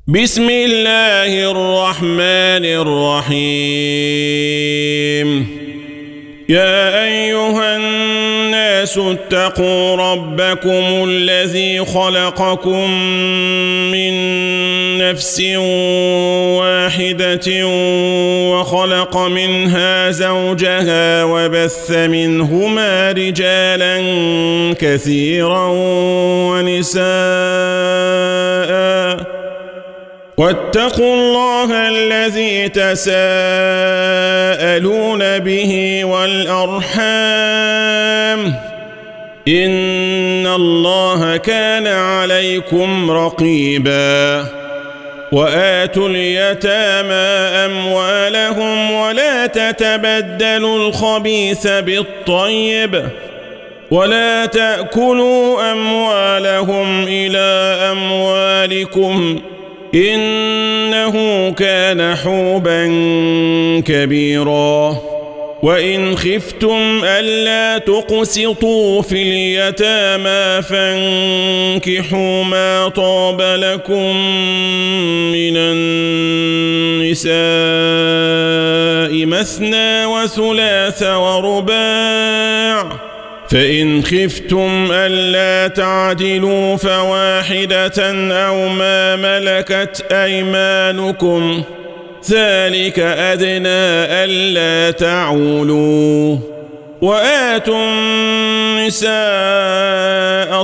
بسم الله الرحمن الرحيم يا أيها الناس اتقوا ربكم الذي خلقكم من نفس واحدة وخلق منها زوجها وبث منهما رجالا كثيرا ونساء واتقوا الله الذي تساءلون به والأرحام إن الله كان عليكم رقيبا وآتوا اليتامى أموالهم ولا تتبدلوا الخبيث بالطيب ولا تأكلوا أموالهم إلى أموالكم إنه كان حوبا كبيرا وإن خفتم ألا تقسطوا في اليتامى فانكحوا ما طاب لكم من النساء مثنى وثلاث ورباع فإن خفتم ألا تعدلوا فواحدة أو ما ملكت أيمانكم ذلك أدنى ألا تعولوا وآتوا النساء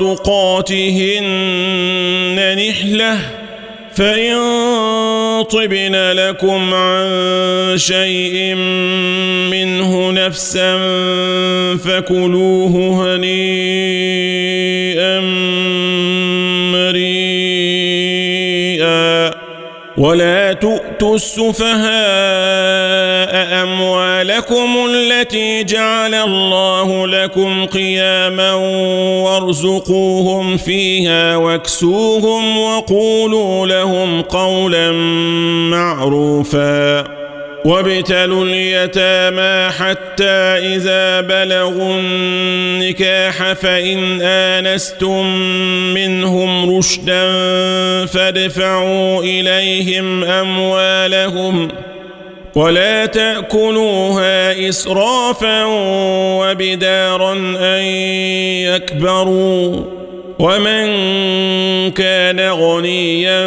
صدقاتهن نحلة فإن طبن لكم عن شيء منه نفسا فكلوه هنيئا مريئا ولا تؤتوا السفهاء أموالكم التي جعل الله لكم قياما وارزقوهم فيها واكسوهم وقولوا لهم قولا معروفا وابتلوا اليتامى حتى إذا بلغوا النكاح فإن آنستم منهم رشدا فادفعوا إليهم أموالهم ولا تأكلوها إسرافا وبدارا أن يكبروا ومن كان غنيا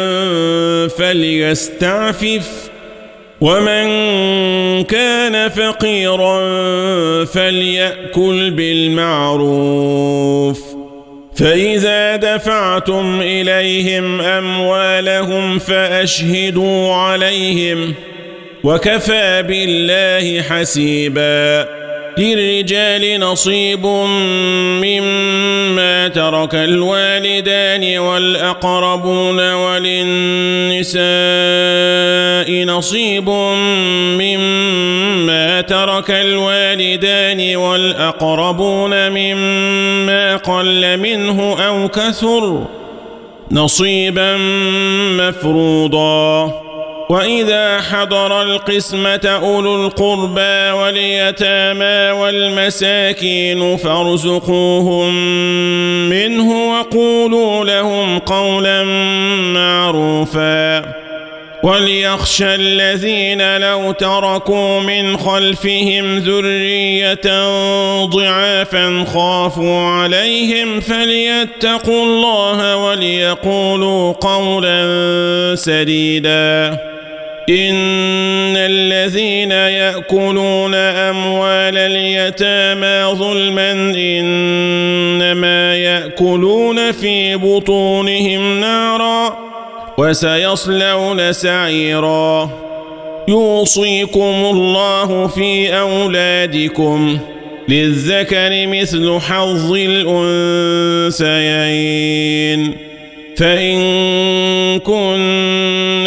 فليستعفف ومن كان فقيرا فليأكل بالمعروف فإذا دفعتم إليهم أموالهم فأشهدوا عليهم وكفى بالله حسيبا للرجال نصيب مما ترك الوالدان والأقربون وللنساء نصيب مما ترك الوالدان والأقربون مما قل منه أو كثر نصيبا مفروضا وإذا حضر القسمة أولو القربى واليتامى والمساكين فارزقوهم منه وقولوا لهم قولا معروفا وليخشى الذين لو تركوا من خلفهم ذرية ضعافا خافوا عليهم فليتقوا الله وليقولوا قولا سديدا إن الذين يأكلون أموال اليتامى ظلما إنما يأكلون في بطونهم نارا وسيصلون سعيرا يوصيكم الله في أولادكم للذكر مثل حظ الأنثيين فإن كن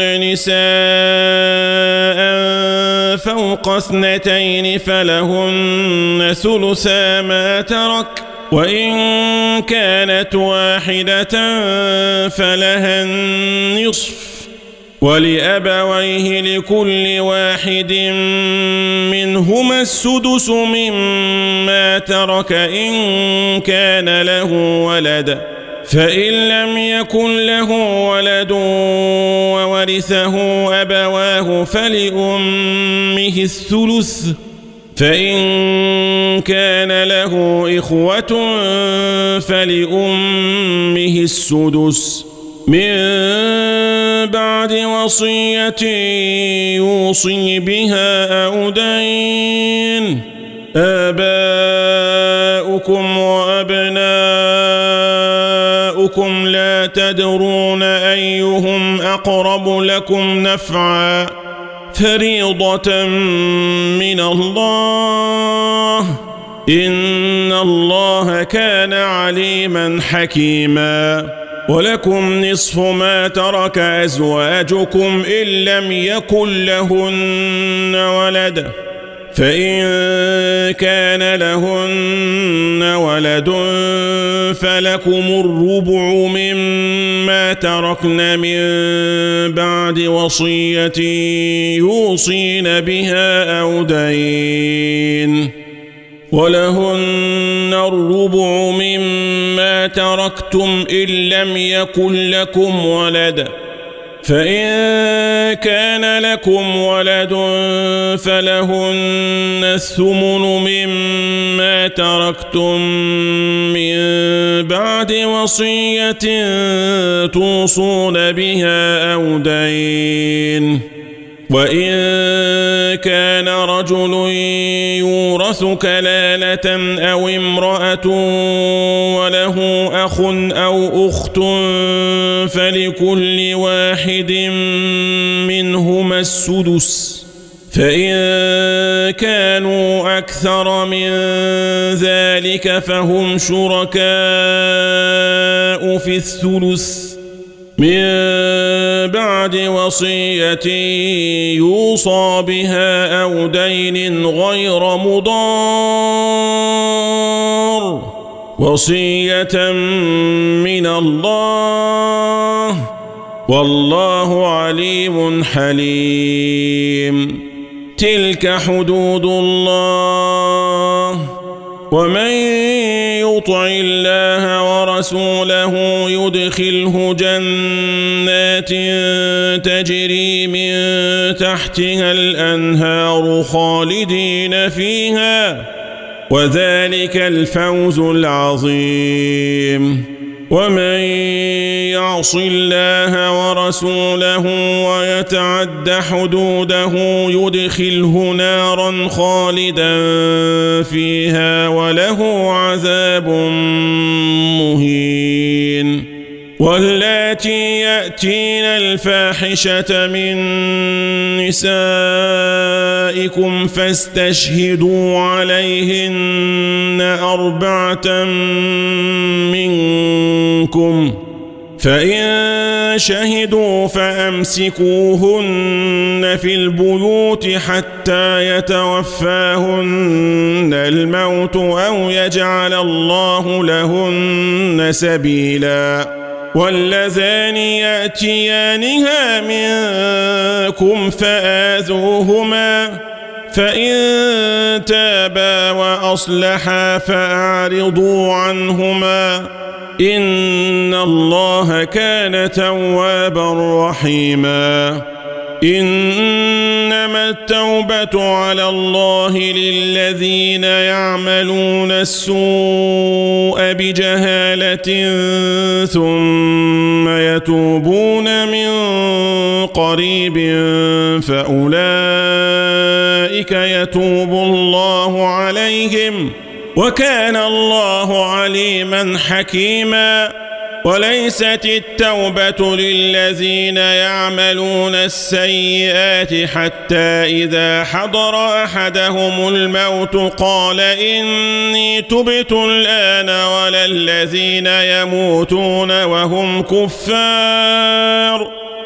نساء فوق 2 فلهن ثلثا ما ترك وإن كانت واحدة فلها النصف ولأبويه لكل واحد منهما السدس مما ترك إن كان له ولد فإن لم يكن له ولد وورثه أبواه فلأمه الثلث، فإن كان له إخوة فلأمه السدس من بعد وصية يوصي بها أو دين. آباؤكم وأبناؤكم لا تدرون أيهم أقرب لكم نفعا، فريضة من الله، إن الله كان عليما حكيما. ولكم نصف ما ترك أزواجكم إن لم يكن لهن ولد، فإن كان لهن ولد فلكم الربع مما تركن من بعد وصية يوصين بها أو دين، ولهن الربع مما تركتم إن لم يكن لكم ولد، فإن كان لكم ولد فلهن الثمن مما تركتم من بعد وصية توصون بها أو دين. وإن كان رجل يورث كلالة أو امرأة وله أخ أو أخت فلكل واحد منهما السدس، فإن كانوا أكثر من ذلك فهم شركاء في الثلث من بعد وصية يوصى بها أو دين غير مضار، وصية من الله، والله عليم حليم. تلك حدود الله، ومن يطع الله ورسوله يدخله جنات تجري من تحتها الأنهار خالدين فيها، وذلك الفوز العظيم. ومن يعص الله ورسوله ويتعد حدوده يدخله نارا خالدا فيها وله عذاب مهين. واللاتي يأتين الفاحشة من نسائكم فاستشهدوا عليهن 4 منكم، فإن شهدوا فأمسكوهن في البيوت حتى يتوفاهن الموت أو يجعل الله لهن سبيلا. واللذان يأتيانها منكم فآذوهما، فإن تابا وأصلحا فأعرضوا عنهما، إن الله كان توابا رحيما. إنما التوبة على الله للذين يعملون السوء بجهالة ثم يتوبون من قريب فأولئك يتوب الله عليهم، وكان الله عليما حكيما. وليست التوبة للذين يعملون السيئات حتى إذا حضر أحدهم الموت قال إني تبت الآن، ولا الذين يموتون وهم كفار،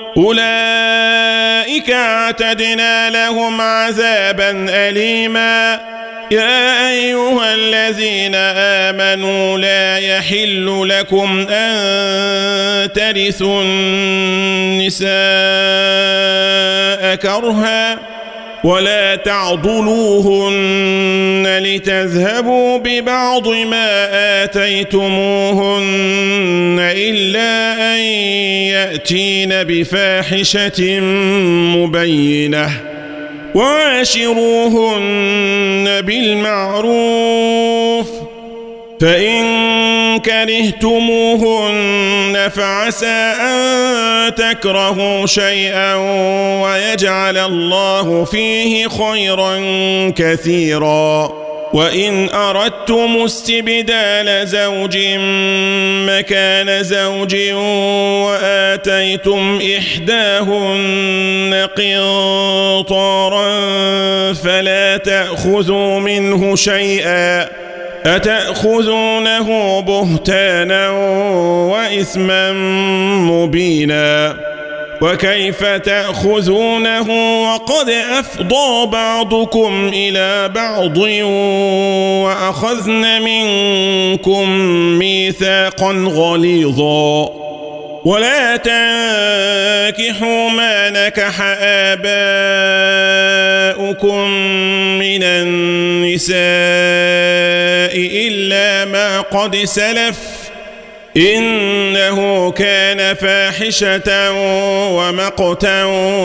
أولئك اعتدنا لهم عذابا أليما. يا أيها الذين آمنوا لا يحل لكم أن ترثوا النساء كرها ولا تعضلوهن لتذهبوا ببعض ما آتيتموهن إلا أن يأتين بفاحشة مبينة وعاشروهن بالمعروف فإن كرهتموهن فعسى أن تكرهوا شيئا ويجعل الله فيه خيرا كثيرا وإن أردتم استبدال زوج مكان زوج وآتيتم إحداهن قنطارا فلا تأخذوا منه شيئا أتأخذونه بهتانا وإثما مبينا وكيف تأخذونه وقد أفضى بعضكم إلى بعض وأخذن منكم ميثاقا غليظا ولا تنكحوا ما نكح آباؤكم من النساء إلا ما قد سلف إنه كان فاحشة ومقتا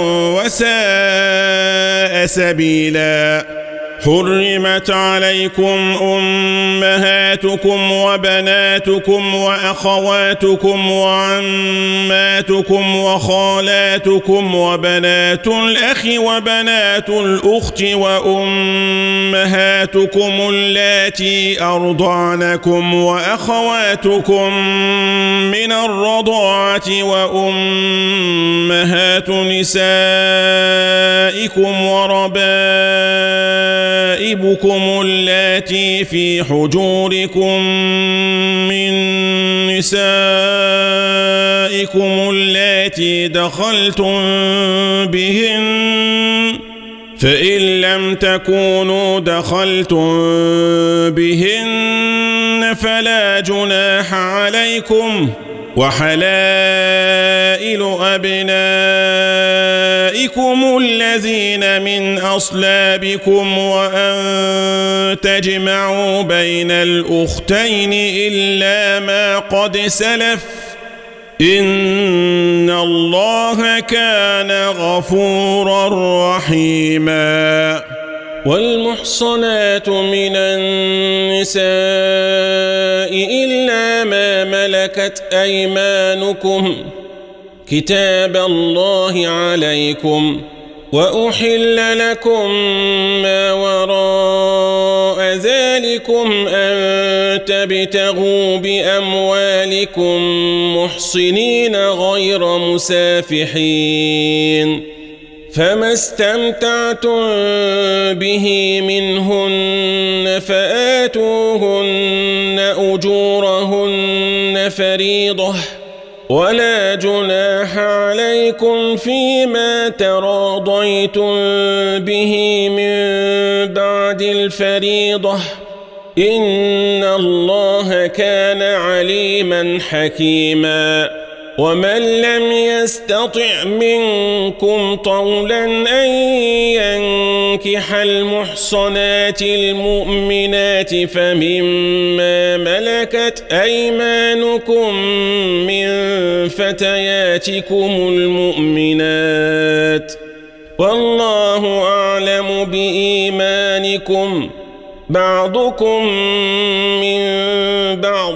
وساء سبيلا حرمت عليكم أمهاتكم وبناتكم وأخواتكم وعماتكم وخالاتكم وبنات الأخ وبنات الأخت وأمهاتكم اللاتي أرضعنكم وأخواتكم من الرضاعة وأمهات نسائكم وربائبكم اللاتي في حجوركم من نسائكم اللاتي دخلتم بهن فإن لم تكونوا دخلتم بهن فلا جناح عليكم وحلائل أبنائكم الذين من أصلابكم وأن تجمعوا بين الأختين إلا ما قد سلف إن الله كان غفورا رحيما والمحصنات من النساء إلا ما ملكت أيمانكم كتاب الله عليكم وأحل لكم ما وراء ذلكم أن تبتغوا بأموالكم محصنين غير مسافحين فما استمتعتم به منهن فآتوهن أجورهن فريضة ولا جناح عليكم فيما تراضيتم به من بعد الفريضة إن الله كان عليما حكيما ومن لم يستطع منكم طولا أن ينكح المحصنات المؤمنات فمما ملكت أيمانكم من فتياتكم المؤمنات والله أعلم بإيمانكم بعضكم من بعض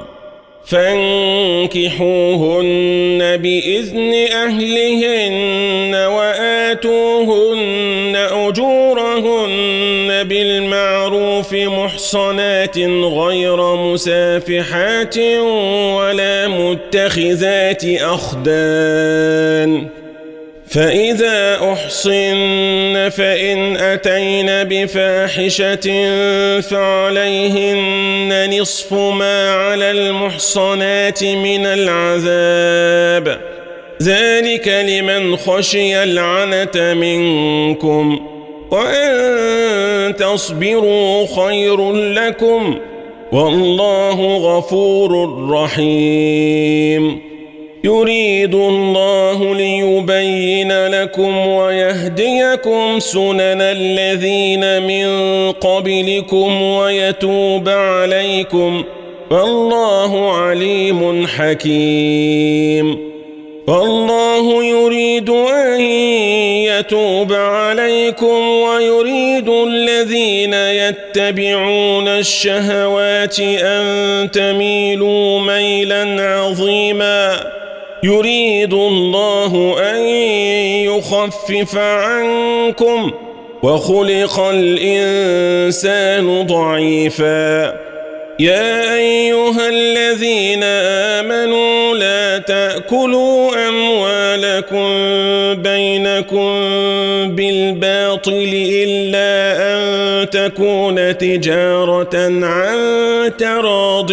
فانكحوهن بإذن أهلهن وآتوهن أجورهن بالمعروف محصنات غير مسافحات ولا متخذات أخدان فإذا أحصن فإن أتين بفاحشة فعليهن نصف ما على المحصنات من العذاب ذلك لمن خشي العنة منكم وأن تصبروا خير لكم والله غفور رحيم يريد الله ليبين لكم ويهديكم سنن الذين من قبلكم ويتوب عليكم والله عليم حكيم والله يريد أن يتوب عليكم ويريد الذين يتبعون الشهوات أن تميلوا ميلا عظيما يريد الله أن يخفف عنكم وخلق الإنسان ضعيفا يا أيها الذين آمنوا لا تأكلوا أموالكم بينكم بالباطل إلا أن تكون تجارة عن تراض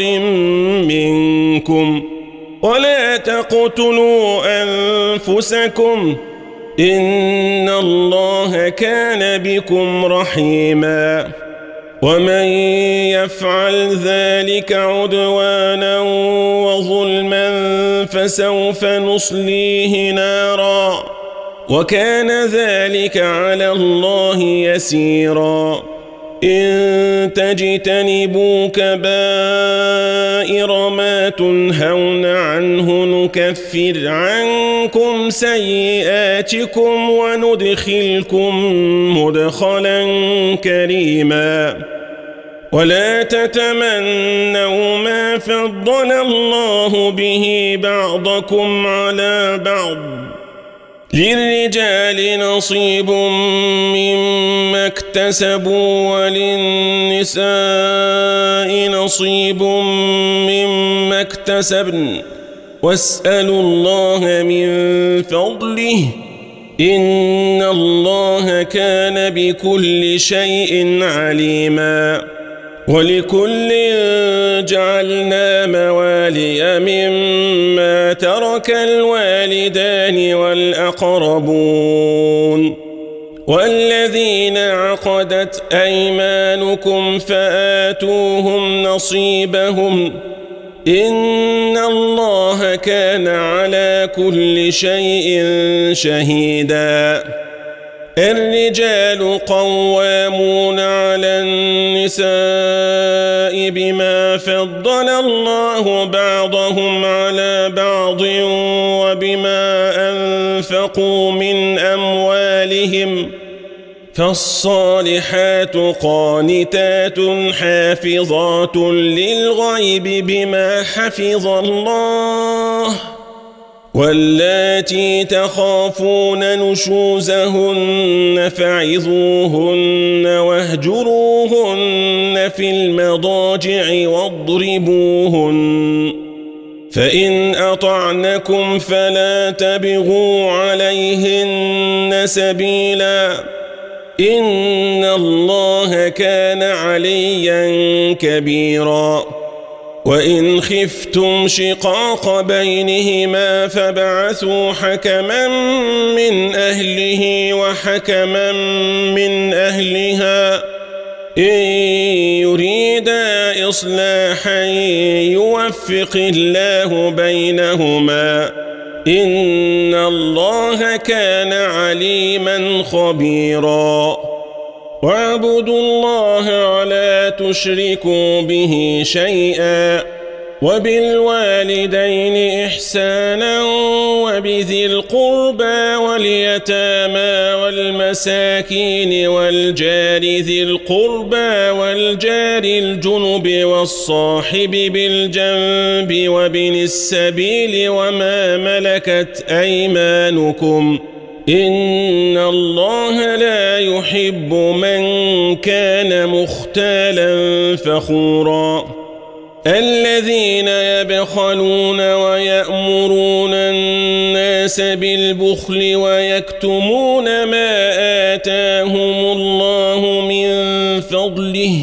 منكم ولا تقتلوا أنفسكم إن الله كان بكم رحيما ومن يفعل ذلك عدوانا وظلما فسوف نصليه نارا وكان ذلك على الله يسيرا إن تجتنبوا كبائر ما تنهون عنه نكفر عنكم سيئاتكم وندخلكم مدخلا كريما ولا تتمنوا ما فضل الله به بعضكم على بعض للرجال نصيب مما اكتسبوا وللنساء نصيب مما اكتسبن واسألوا الله من فضله إن الله كان بكل شيء عليما ولكل جعلنا موالي مما ترك الوالدان والأقربون والذين عقدت أيمانكم فآتوهم نصيبهم إن الله كان على كل شيء شهيدا الرجال قوامون على النساء بما فضل الله بعضهم على بعض وبما أنفقوا من أموالهم فالصالحات قانتات حافظات للغيب بما حفظ الله واللاتي تخافون نشوزهن فعظوهن واهجروهن في المضاجع واضربوهن فإن أطعنكم فلا تبغوا عليهن سبيلا إن الله كان عليا كبيرا وإن خفتم شقاق بينهما فابعثوا حكما من أهله وحكما من أهلها إن يريدا إصلاحا يوفق الله بينهما إن الله كان عليما خبيرا واعبدوا الله ولا تشركوا به شيئا وبالوالدين إحسانا وبذي القربى واليتامى والمساكين والجار ذي القربى والجار الجنب والصاحب بالجنب وابن السبيل وما ملكت أيمانكم إن الله لا يحب من كان مختالا فخورا الذين يبخلون ويأمرون الناس بالبخل ويكتمون ما آتاهم الله من فضله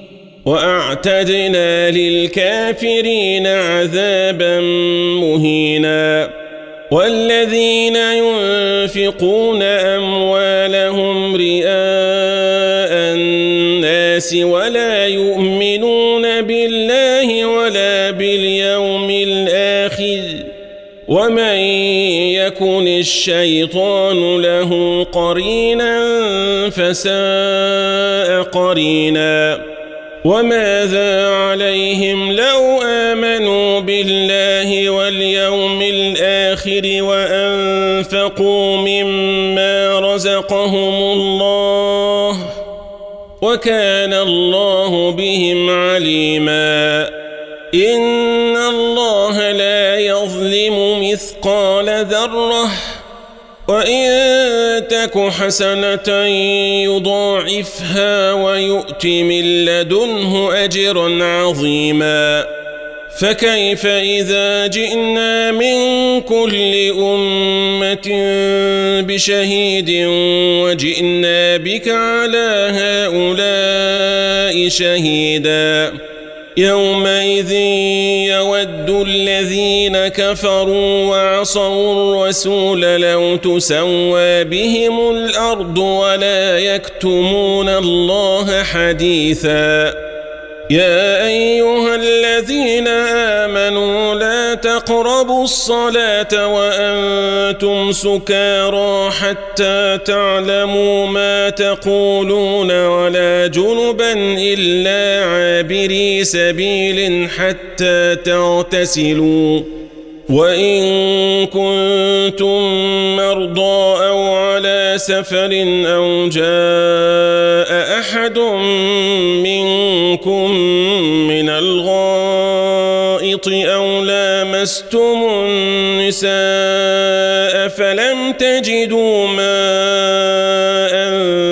وأعتدنا للكافرين عذابا مهينا والذين ينفقون أموالهم رئاء الناس ولا يؤمنون بالله ولا باليوم الآخر ومن يكن الشيطان له قرينا فساء قرينا وماذا عليهم لو آمنوا بالله واليوم الآخر وأنفقوا مما رزقهم الله وكان الله بهم عليما إن الله لا يظلم مثقال ذرة وإن تك حسنة يضاعفها ويؤت من لدنه أجرا عظيما فكيف إذا جئنا من كل أمة بشهيد وجئنا بك على هؤلاء شهيدا يومئذ يود الذين كفروا وعصوا الرسول لو تسوى بهم الأرض ولا يكتمون الله حديثا يا أيها الذين آمنوا لا تقربوا الصلاة وأنتم سكارى حتى تعلموا ما تقولون ولا جنبا إلا عابري سبيل حتى تغتسلوا وإن كنتم مرضى أو على سفر أو جاء أحد منكم من الغائط أو لامستم النساء فلم تجدوا ماء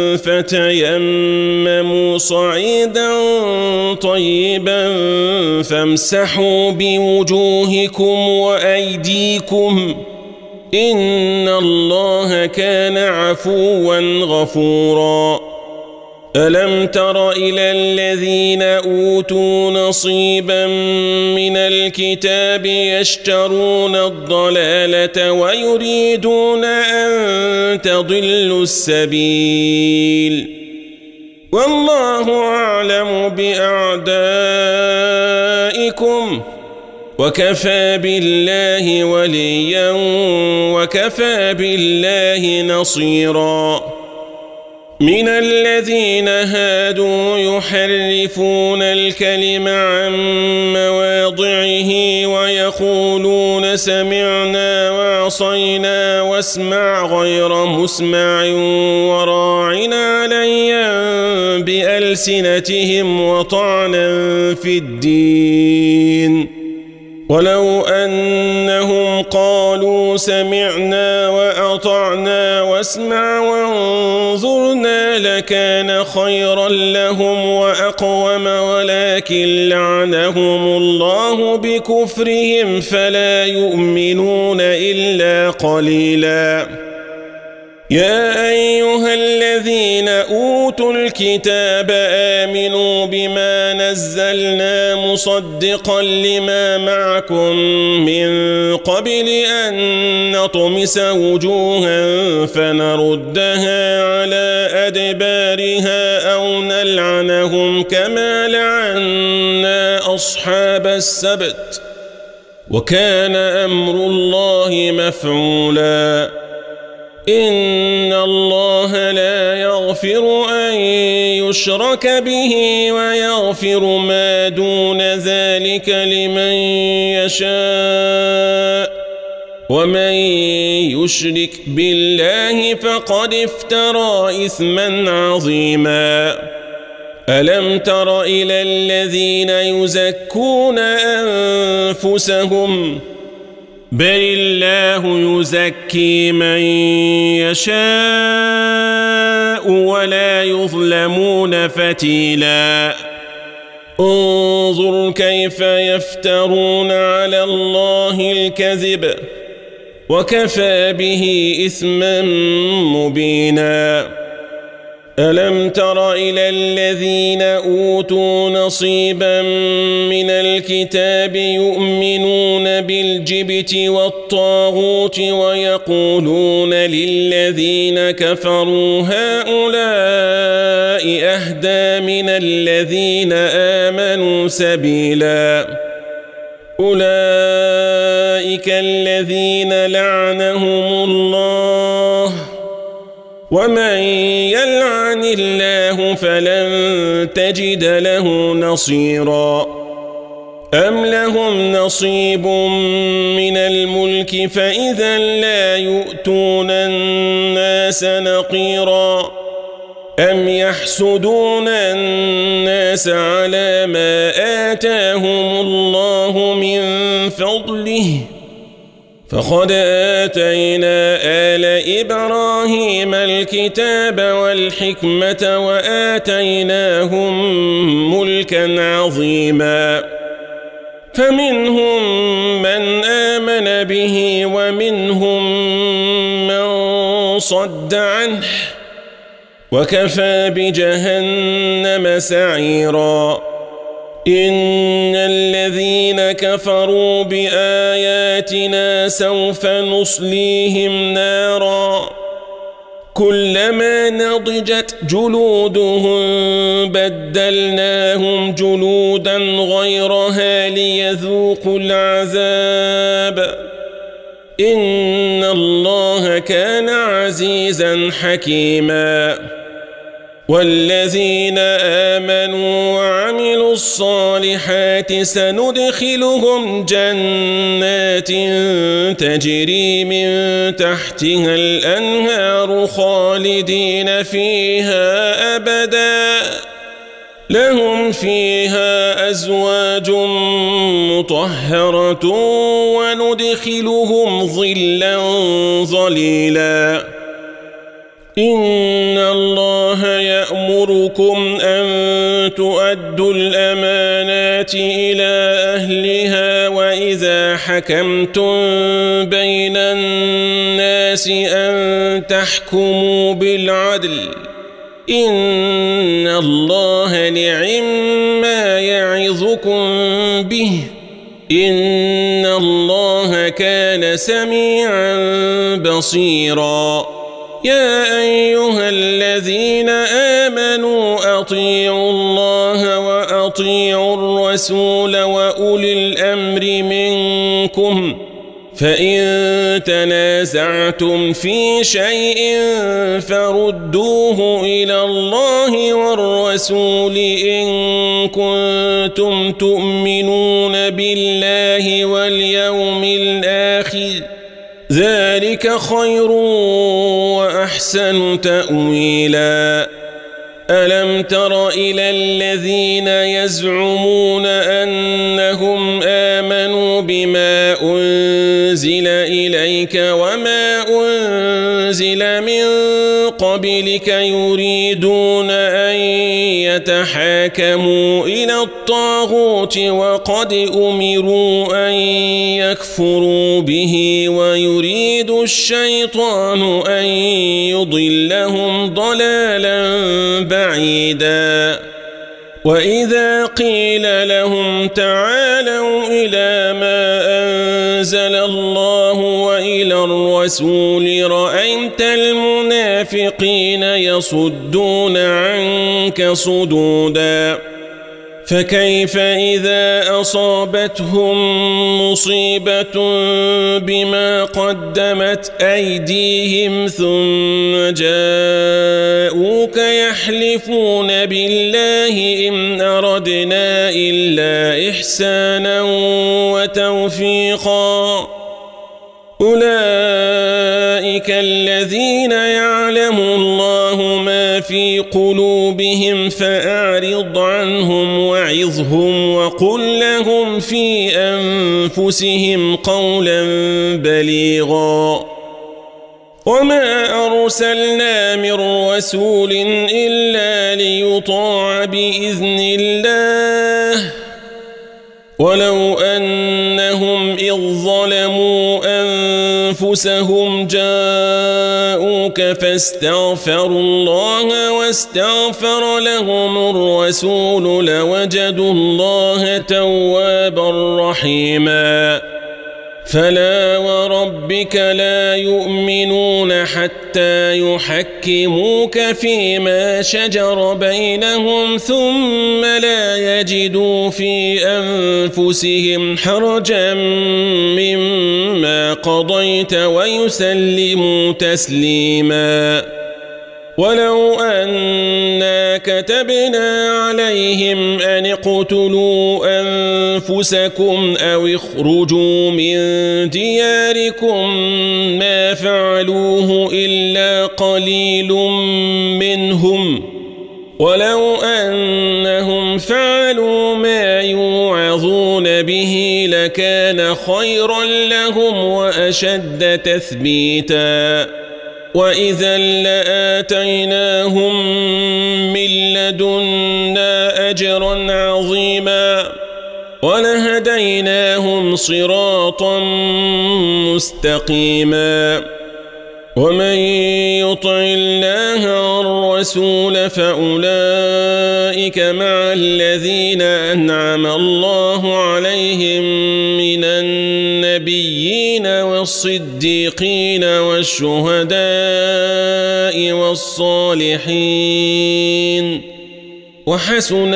فتيمموا صعيدا طيبا فامسحوا بوجوهكم وأيديكم إن الله كان عفوا غفورا ألم تر إلى الذين أوتوا نصيبا من الكتاب يشترون الضلالة ويريدون أن تضلوا السبيل والله أعلم بأعدائكم وكفى بالله وليا وكفى بالله نصيرا من الذين هادوا يحرفون الكلم عن مواضعه ويقولون سمعنا وعصينا واسمع غير مسمع وراعنا ليا بألسنتهم وطعنا في الدين ولو أنهم قالوا سمعنا وأطعنا واسمع وانظرنا لكان خيرا لهم وأقوم ولكن لعنهم الله بكفرهم فلا يؤمنون إلا قليلا يا أيها الذين أوتوا الكتاب آمنوا بما نزلنا مصدقا لما معكم من قبل أن نطمس وجوها فنردها على أدبارها أو نلعنهم كما لعنا أصحاب السبت وكان أمر الله مفعولا إن الله لا يغفر أن يشرك به ويغفر ما دون ذلك لمن يشاء ومن يشرك بالله فقد افترى إثما عظيما ألم تر إلى الذين يزكون أنفسهم بل الله يزكي من يشاء ولا يظلمون فتيلا انظر كيف يفترون على الله الكذب وكفى به إثما مبينا ألم تر إلى الذين أوتوا نصيبا من الكتاب يؤمنون بالجبت والطاغوت ويقولون للذين كفروا هؤلاء أهدى من الذين آمنوا سبيلا أولئك الذين لعنهم الله ومن يلعن الله فلن تجد له نصيرا أم لهم نصيب من الملك فإذا لا يؤتون الناس نقيرا أم يحسدون الناس على ما آتاهم الله من فضله فقد آتينا آل إبراهيم الكتاب والحكمة وآتيناهم ملكا عظيما فمنهم من آمن به ومنهم من صد عنه وكفى بجهنم سعيرا إن الذين كفروا بآياتنا سوف نصليهم نارا كلما نضجت جلودهم بدلناهم جلودا غيرها ليذوقوا العذاب إن الله كان عزيزا حكيما والذين آمنوا وعملوا الصالحات سندخلهم جنات تجري من تحتها الأنهار خالدين فيها أبدا لهم فيها أزواج مطهرة وندخلهم ظلا ظليلا إن الله يأمركم أن تؤدوا الأمانات إلى أهلها وإذا حكمتم بين الناس أن تحكموا بالعدل إن الله نعم يعظكم به إن الله كان سميعا بصيرا يا أيها الذين آمنوا أطيعوا الله وأطيعوا الرسول وأولي الأمر منكم فإن تنازعتم في شيء فردوه إلى الله والرسول إن كنتم تؤمنون بالله واليوم الآخر ذلك خير وأحسن تأويلا ألم تر إلى الذين يزعمون أنهم آمنوا بما أنزل إليك وما أنزل من قبلك يريدون أن يتحاكموا إلى الطاغوت وقد أمروا أن يكفروا به ويريد الشيطان أن يضلهم ضلالا بعيدا وإذا قيل لهم تعالوا إلى ما أنزل الله وإلى الرسول رأيت المنافقين يصدون عنك صدودا فكيف إذا أصابتهم مصيبة بما قدمت أيديهم ثم جاءوك يحلفون بالله إن أردنا إلا إحسانا وتوفيقا أولئك الذين يعلم الله ما في قلوبهم فأعرض عنهم وعظهم وقل لهم في أنفسهم قولا بليغا وما أرسلنا من رسول إلا ليطاع بإذن الله ولو أنهم إذ ظلموا أنفسهم جاءوك فاستغفروا الله واستغفر لهم الرسول لوجدوا الله توابا رحيما فلا وربك لا يؤمنون حتى يحكموك فيما شجر بينهم ثم لا يجدوا في أنفسهم حرجا مما قضيت ويسلموا تسليما ولو أنا كتبنا عليهم أن اقتلوا أنفسكم أو اخرجوا من دياركم ما فعلوه إلا قليل منهم ولو أنهم فعلوا ما يوعظون به لكان خيرا لهم وأشد تثبيتا وإذا لآتيناهم من لدنا أجرا عظيما ولهديناهم صراطا مستقيما ومن يطع الله والرسول فأولئك مع الذين أنعم الله عليهم من النبيين والصديقين والشهداء والصالحين وحسن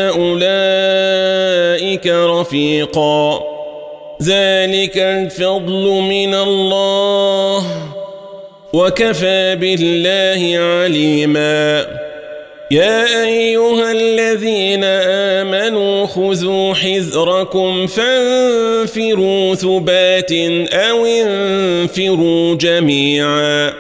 أولئك رفيقا ذلك الفضل من الله وكفى بالله عليما يا أيها الذين آمنوا خذوا حذركم فانفروا ثبات أو انفروا جميعا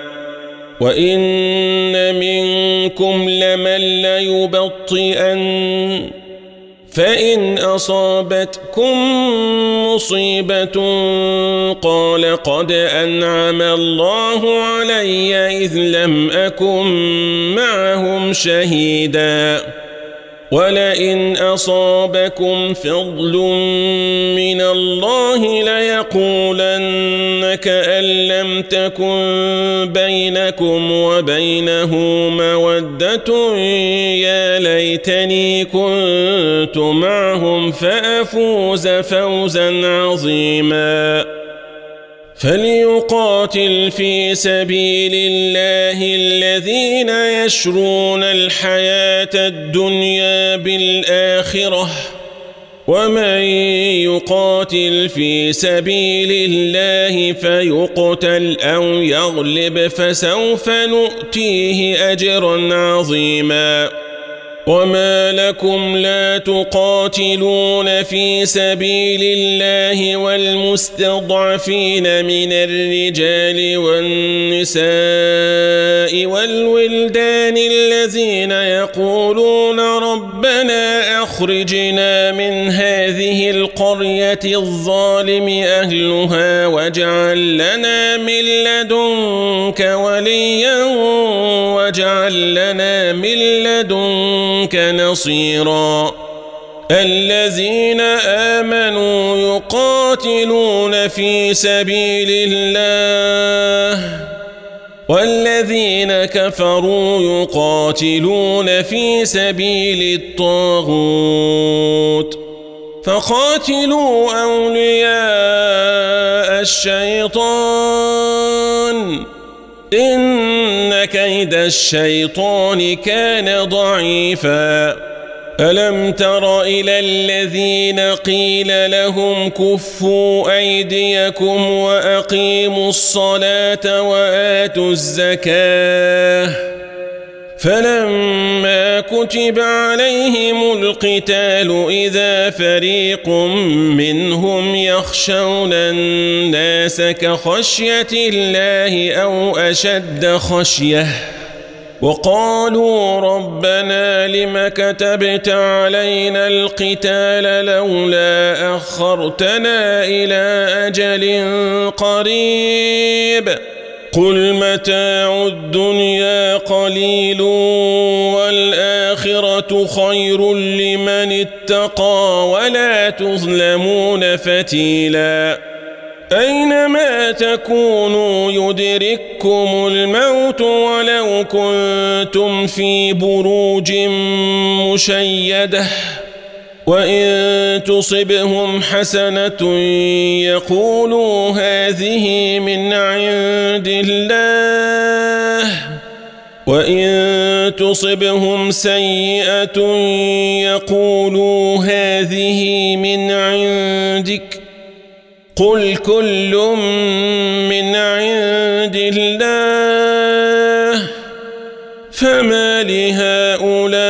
وإن منكم لمن ليبطئن فإن أصابتكم مصيبة قال قد أنعم الله علي إذ لم أكن معهم شهيدا ولئن أصابكم فضل من الله ليقولن كأن لم تكن بينكم وبينه مودة يا ليتني كنت معهم فأفوز فوزا عظيما فليقاتل في سبيل الله الذين يشرون الحياة الدنيا بالآخرة ومن يقاتل في سبيل الله فيقتل أو يغلب فسوف نؤتيه أجرا عظيما وما لكم لا تقاتلون في سبيل الله والمستضعفين من الرجال والنساء والولدان الذين يقولون ربنا أخرجنا من هذه القرية الظالم أهلها واجعل لنا من لدنك وليا واجعل لنا من لدنك نصيرا الذين آمنوا يقاتلون في سبيل الله والذين كفروا يقاتلون في سبيل الطاغوت فقاتلوا أولياء الشيطان إن كيد الشيطان كان ضعيفا ألم تر إلى الذين قيل لهم كفوا أيديكم وأقيموا الصلاة وآتوا الزكاة فلما كتب عليهم القتال إذا فريق منهم يخشون الناس كخشية الله أو أشد خشية وقالوا ربنا لم كتبت علينا القتال لولا أخرتنا إلى أجل قريب قل متاع الدنيا قليل والآخرة خير لمن اتقى ولا تظلمون فتيلا أينما تكونوا يدرككم الموت ولو كنتم في بروج مشيدة وإن تصبهم حسنة يقولوا هذه من عند الله وإن تصبهم سيئة يقولوا هذه من عندك قل كل من عند الله فما لهؤلاء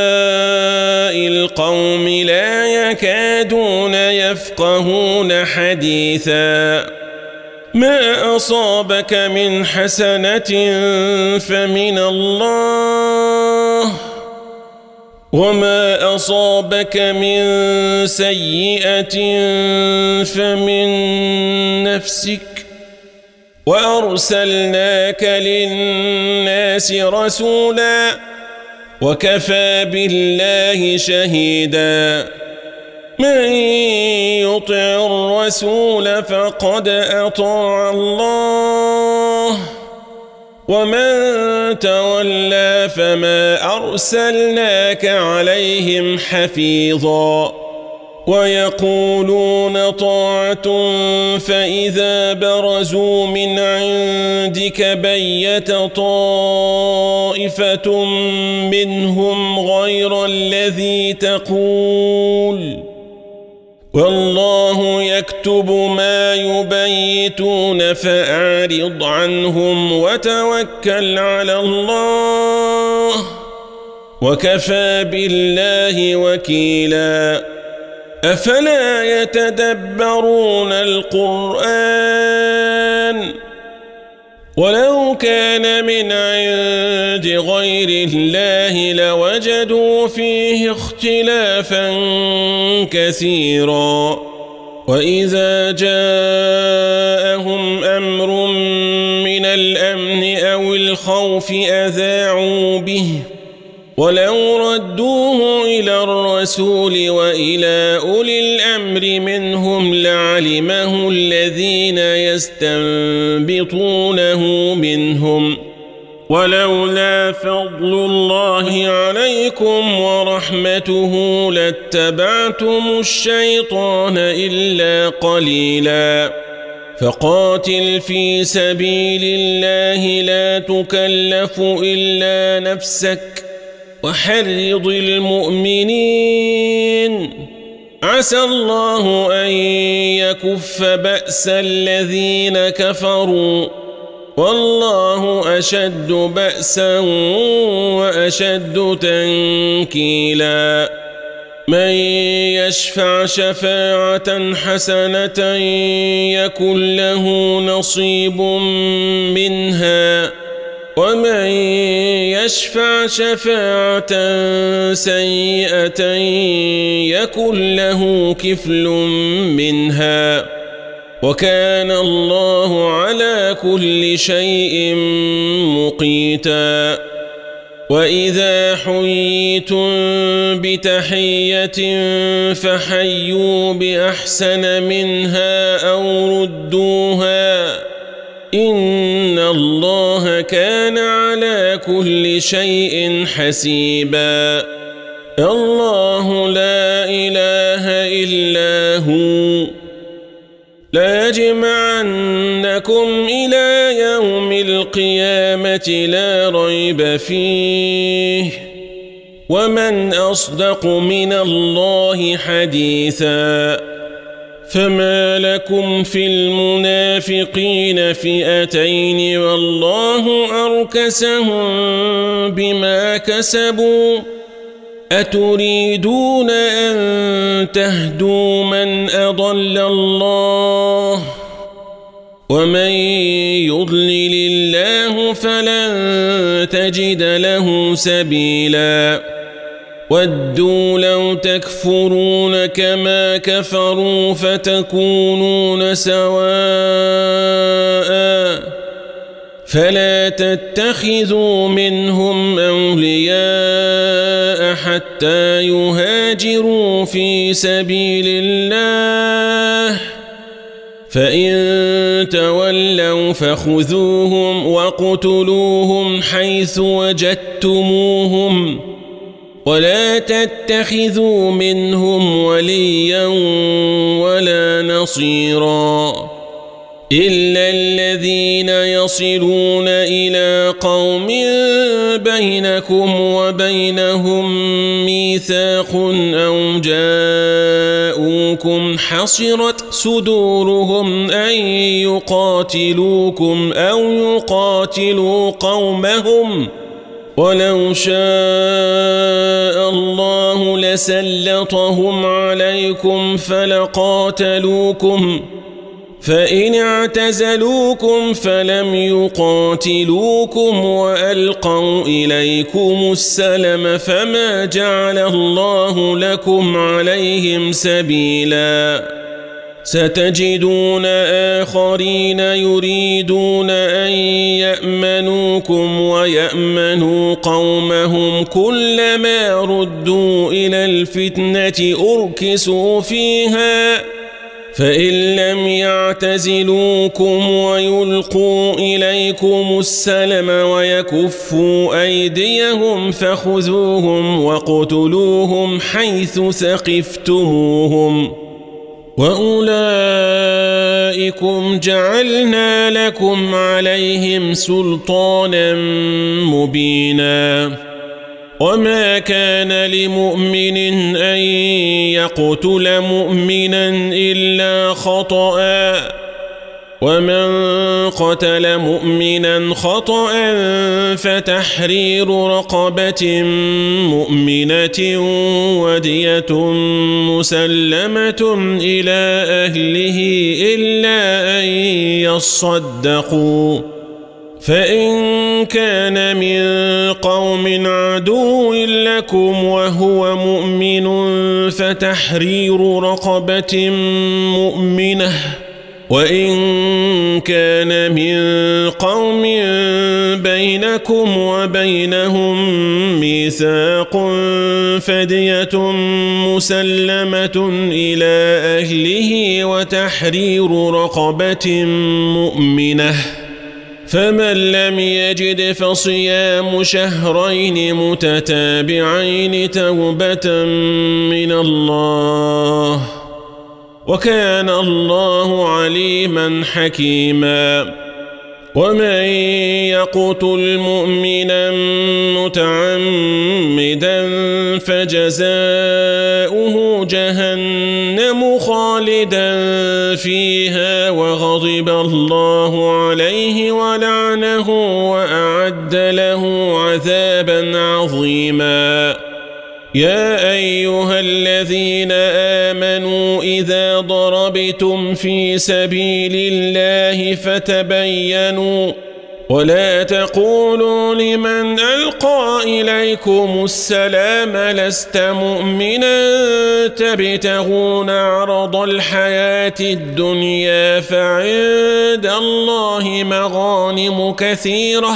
القوم لا يكادون يفقهون حديثا ما أصابك من حسنة فمن الله وما أصابك من سيئة فمن نفسك وأرسلناك للناس رسولا وكفى بالله شهيدا من يطع الرسول فقد أطاع الله ومن تولى فما أرسلناك عليهم حفيظا ويقولون طاعة فإذا برزوا من عندك بيت طائفة منهم غير الذي تقول والله يكتب ما يبيتون فأعرض عنهم وتوكل على الله وكفى بالله وكيلا أفلا يتدبرون القرآن ولو كان من عند غير الله لوجدوا فيه اختلافا كثيرا وإذا جاءهم أمر من الأمن أو الخوف أذاعوا به ولو ردوه إلى الرسول وإلى أولي الأمر منهم لعلمه الذين يستنبطونه منهم ولولا فضل الله عليكم ورحمته لاتبعتم الشيطان إلا قليلا فقاتل في سبيل الله لا تكلف إلا نفسك وحرض المؤمنين عسى الله أن يكف بأس الذين كفروا والله أشد بأسا وأشد تنكيلا من يشفع شفاعة حسنة يكن له نصيب منها ومن يشفع شفاعة سيئة يكن له كفل منها وكان الله على كل شيء مقيتا وإذا حييتم بتحية فحيوا بأحسن منها أو ردوها إن الله كان على كل شيء حسيبا الله لا إله إلا هو لا يجمعنكم إلى يوم القيامة لا ريب فيه ومن أصدق من الله حديثا فما لكم في المنافقين فئتين والله أركسهم بما كسبوا أتريدون أن تهدوا من أضل الله ومن يضلل الله فلن تجد له سبيلا ودوا لو تكفرون كما كفروا فتكونون سواء فلا تتخذوا منهم أولياء حتى يهاجروا في سبيل الله فإن تولوا فخذوهم واقتلوهم حيث وجدتموهم ولا تتخذوا منهم وليا ولا نصيرا إلا الذين يصلون إلى قوم بينكم وبينهم ميثاق أو جاءوكم حصرت صدورهم أن يقاتلوكم أو يقاتلوا قومهم ولو شاء الله لسلطهم عليكم فلقاتلوكم فإن اعتزلوكم فلم يقاتلوكم وألقوا إليكم السلم فما جعل الله لكم عليهم سبيلا ستجدون آخرين يريدون أن يأمنوكم ويأمنوا قومهم كلما ردوا إلى الفتنة أركسوا فيها فإن لم يعتزلوكم ويلقوا إليكم السلم ويكفوا أيديهم فخذوهم واقتلوهم حيث ثقفتموهم وأولئكم جعلنا لكم عليهم سلطانا مبينا وما كان لمؤمن أن يقتل مؤمنا إلا خطأ ومن قتل مؤمنا خطأ فتحرير رقبة مؤمنة ودية مسلمة إلى أهله إلا أن يصدقوا فإن كان من قوم عدو لكم وهو مؤمن فتحرير رقبة مؤمنة وإن كان من قوم بينكم وبينهم ميثاق فدية مسلمة إلى أهله وتحرير رقبة مؤمنة فمن لم يجد فصيام شهرين متتابعين توبة من الله وكان الله عليما حكيما ومن يقتل مؤمنا متعمدا فجزاؤه جهنم خالدا فيها وغضب الله عليه ولعنه وأعد له عذابا عظيما يا أيها الذين آمنوا إذا ضربتم في سبيل الله فتبينوا ولا تقولوا لمن ألقى إليكم السلام لست مؤمنا تبتغون عرض الحياة الدنيا فعند الله مغانم كثيرة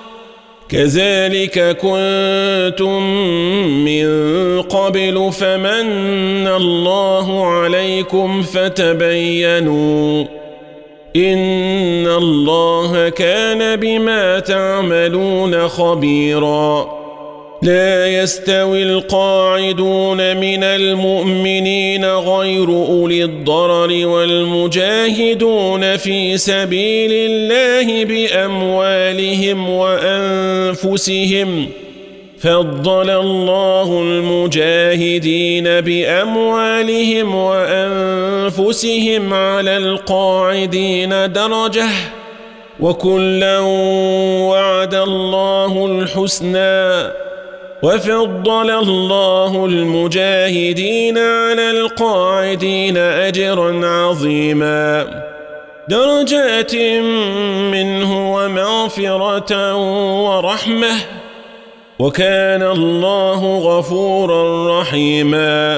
كذلك كنتم من قبل فمن الله عليكم فتبينوا إن الله كان بما تعملون خبيرا لا يستوي القاعدون من المؤمنين غير أولي الضرر والمجاهدون في سبيل الله بأموالهم وأنفسهم فضل الله المجاهدين بأموالهم وأنفسهم على القاعدين درجة وكلا وعد الله الحسنى وفضل الله المجاهدين على القاعدين أجرا عظيما درجات منه ومغفرة ورحمة وكان الله غفورا رحيما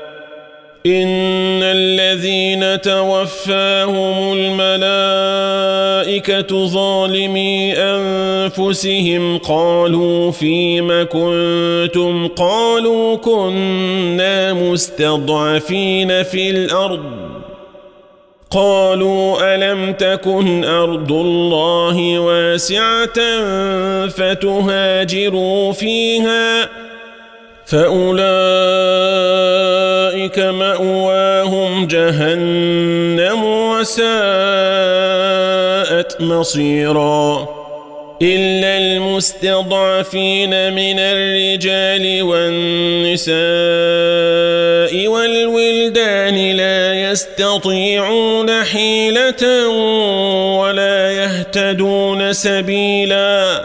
إن الذين توفاهم الملائكة ظالمي أنفسهم قالوا فيم كنتم قالوا كنا مستضعفين في الأرض قالوا ألم تكن أرض الله واسعة فتهاجروا فيها فأولئك مأواهم جهنم وساءت مصيرا إلا المستضعفين من الرجال والنساء والولدان لا يستطيعون حيلة ولا يهتدون سبيلا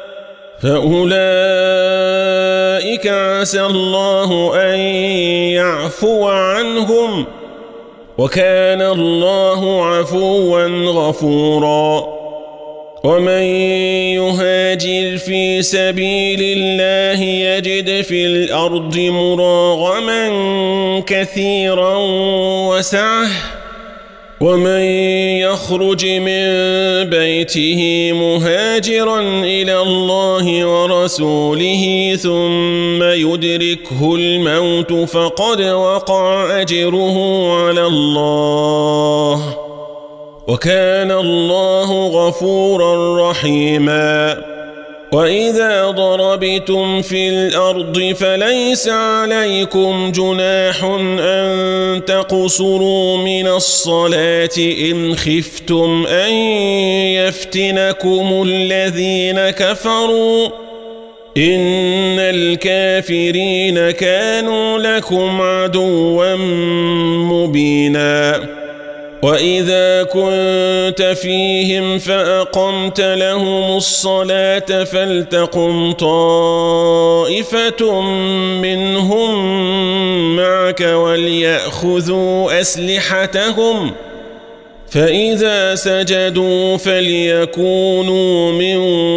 فأولئك عسى الله أن يعفو عنهم وكان الله عفوا غفورا ومن يهاجر في سبيل الله يجد في الأرض مراغما كثيرا وسعه ومن يخرج من بيته مهاجرا إلى الله ورسوله ثم يدركه الموت فقد وقع أجره على الله وكان الله غفورا رحيما وإذا ضربتم في الأرض فليس عليكم جناح أن تقصروا من الصلاة إن خفتم أن يفتنكم الذين كفروا إن الكافرين كانوا لكم عدوا مبينا وإذا كنت فيهم فأقمت لهم الصلاة فلتقم طائفة منهم معك وليأخذوا أسلحتهم فإذا سجدوا فليكونوا من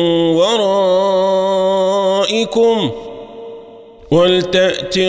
ورائكم ولتأت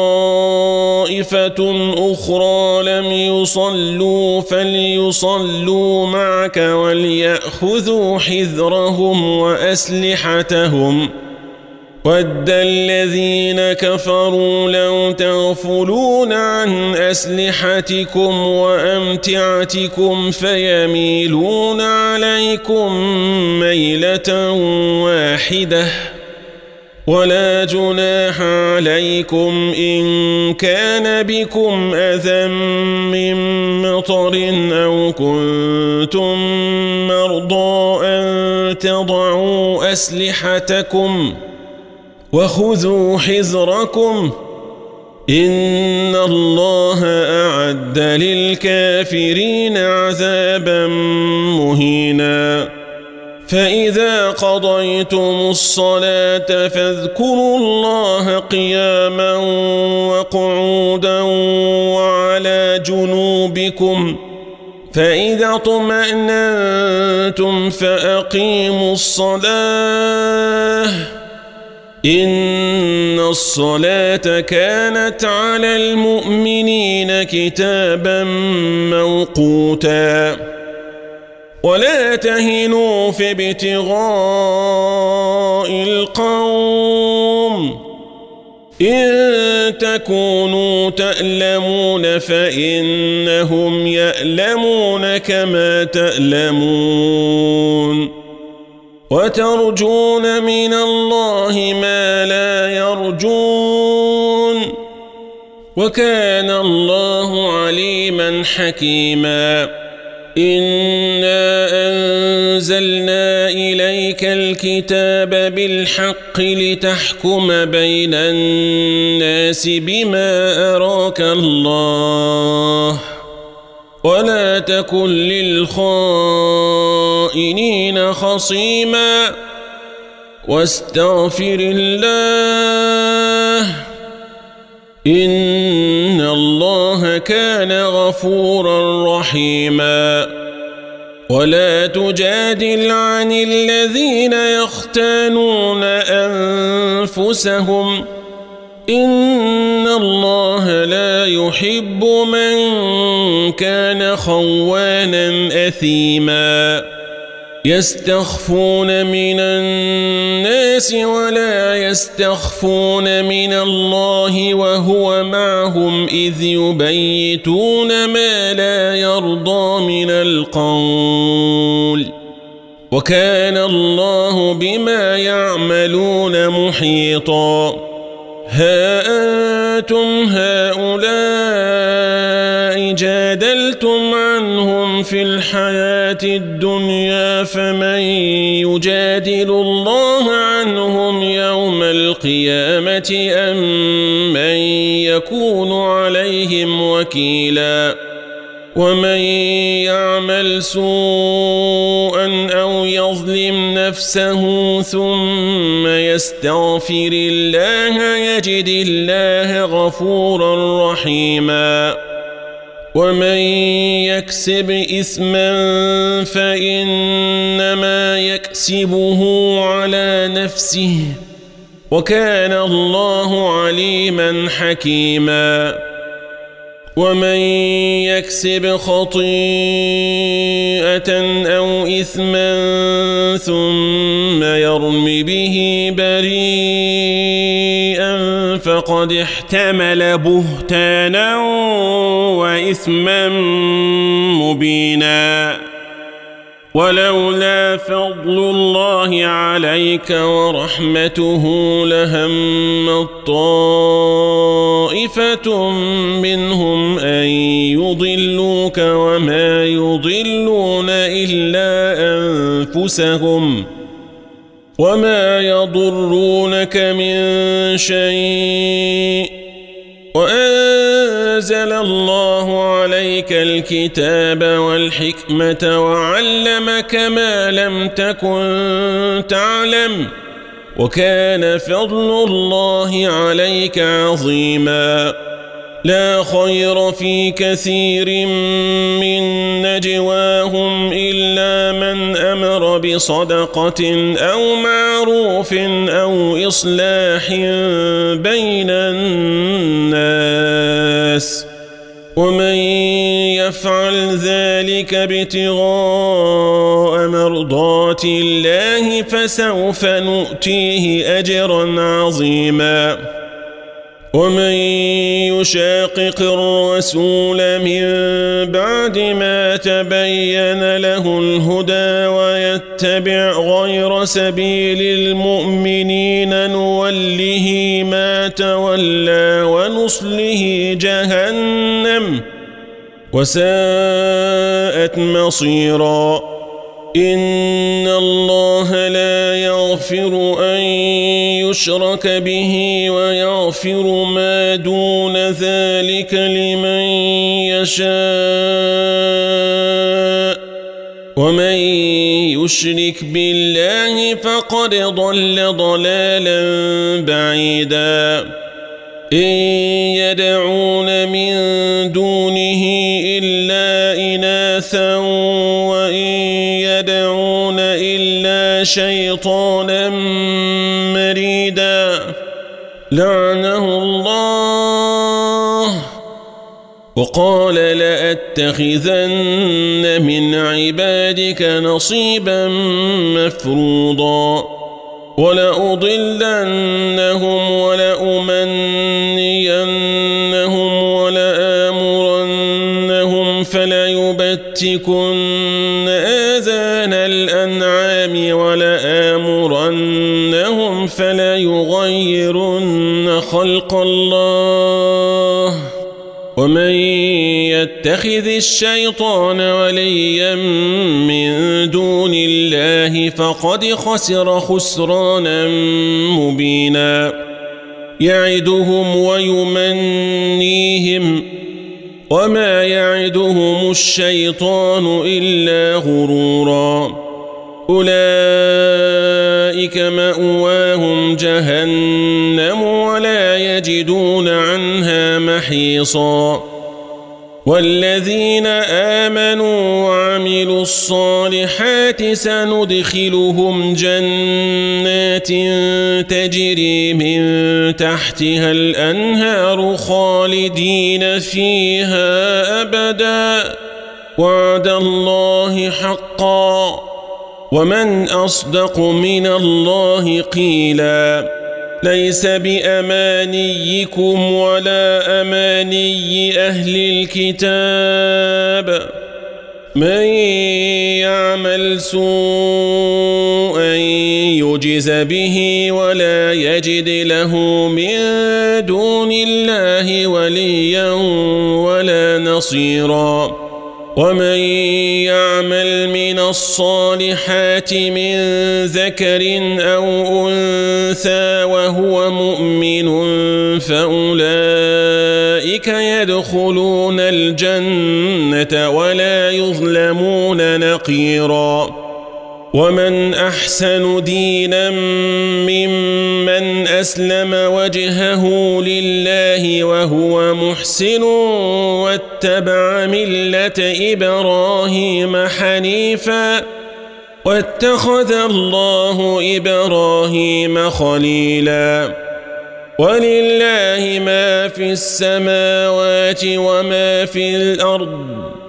طائفة أخرى لم يصلوا فليصلوا معك وليأخذوا حذرهم وأسلحتهم ود الذين كفروا لو تغفلون عن أسلحتكم وأمتعتكم فيميلون عليكم ميلة واحدة ولا جناح عليكم إن كان بكم أذى من مطر أو كنتم مرضى أن تضعوا أسلحتكم وخذوا حذركم إن الله أعد للكافرين عذابا مهينا فإذا قضيتم الصلاة فاذكروا الله قياما وقعودا وعلى جنوبكم فإذا اطمأننتم فأقيموا الصلاة إن الصلاة كانت على المؤمنين كتابا موقوتا ولا تهنوا في ابتغاء القوم إن تكونوا تألمون فإنهم يألمون كما تألمون وترجون من الله ما لا يرجون وكان الله عليما حكيما إنا أنزلنا إليك الكتاب بالحق لتحكم بين الناس بما أراك الله ولا تكن للخائنين خصيما واستغفر الله إن الله كان غفورا رحيما ولا تجادل عن الذين يختانون أنفسهم إن الله لا يحب من كان خوانا أثيما يستخفون من الناس ولا يستخفون من الله وهو معهم إذ يبيتون ما لا يرضى من القول وكان الله بما يعملون محيطا ها أنتم هؤلاء جادلتم عنهم في الحياة الدنيا فمن يجادل الله عنهم يوم القيامة أم من يكون عليهم وكيلا ومن يعمل سوءا أو يظلم نفسه ثم يستغفر الله يجد الله غفورا رحيما ومن يكسب إثما فإنما يكسبه على نفسه وكان الله عليما حكيما ومن يكسب خطيئة أو إثما ثم يرم به بريئا فقد احتمل بهتانا وإثما مبينا ولولا فضل الله عليك ورحمته لهمت طائفة منهم أن يضلوك وما يضلون إلا أنفسهم وما يضرونك من شيء وأنزل الله عليك الكتاب والحكمة وعلمك ما لم تكن تعلم وكان فضل الله عليك عظيما لا خير في كثير من نجواهم إلا من أمر بصدقة أو معروف أو إصلاح بين الناس ومن يفعل ذلك ابتغاء مرضات الله فسوف نؤتيه أجرا عظيما ومن يشاقق الرسول من بعد ما تبين له الهدى ويتبع غير سبيل المؤمنين نوله ما تولى ونصله جهنم وساءت مصيرا إن الله لا يغفر أن يشرك به ويغفر ما دون ذلك لمن يشاء ومن يشرك بالله فقد ضل ضلالا بعيدا إن يدعون من دونه إلا إناثا وإن يدعون إلا شيطانا مريدا لعنه الله وقال لأتخذن من عبادك نصيبا مفروضا ولأضلنهم ولأمنينهم ولآمرنهم فليبتكن آذان الأنعام ولآمرنهم فليغيرن خلق الله ومن يتخذ الشيطان وليا من دون الله فقد خسر خسرانا مبينا يعدهم ويمنيهم وما يعدهم الشيطان إلا غرورا أولئك مأواهم جهنم ولا يجدون عنها محيصا والذين آمنوا وعملوا الصالحات سندخلهم جنات تجري من تحتها الأنهار خالدين فيها أبدا وعد الله حقا ومن أصدق من الله قيلا ليس بأمانيكم ولا أماني أهل الكتاب من يعمل سوءا يجز به ولا يجد له من دون الله وليا ولا نصيرا ومن يعمل من الصالحات من ذكر أو أنثى وهو مؤمن فأولئك يدخلون الجنة ولا يظلمون نقيرا ومن أحسن دينا ممن أسلم وجهه لله وهو محسن واتبع ملة إبراهيم حنيفا واتخذ الله إبراهيم خليلا ولله ما في السماوات وما في الأرض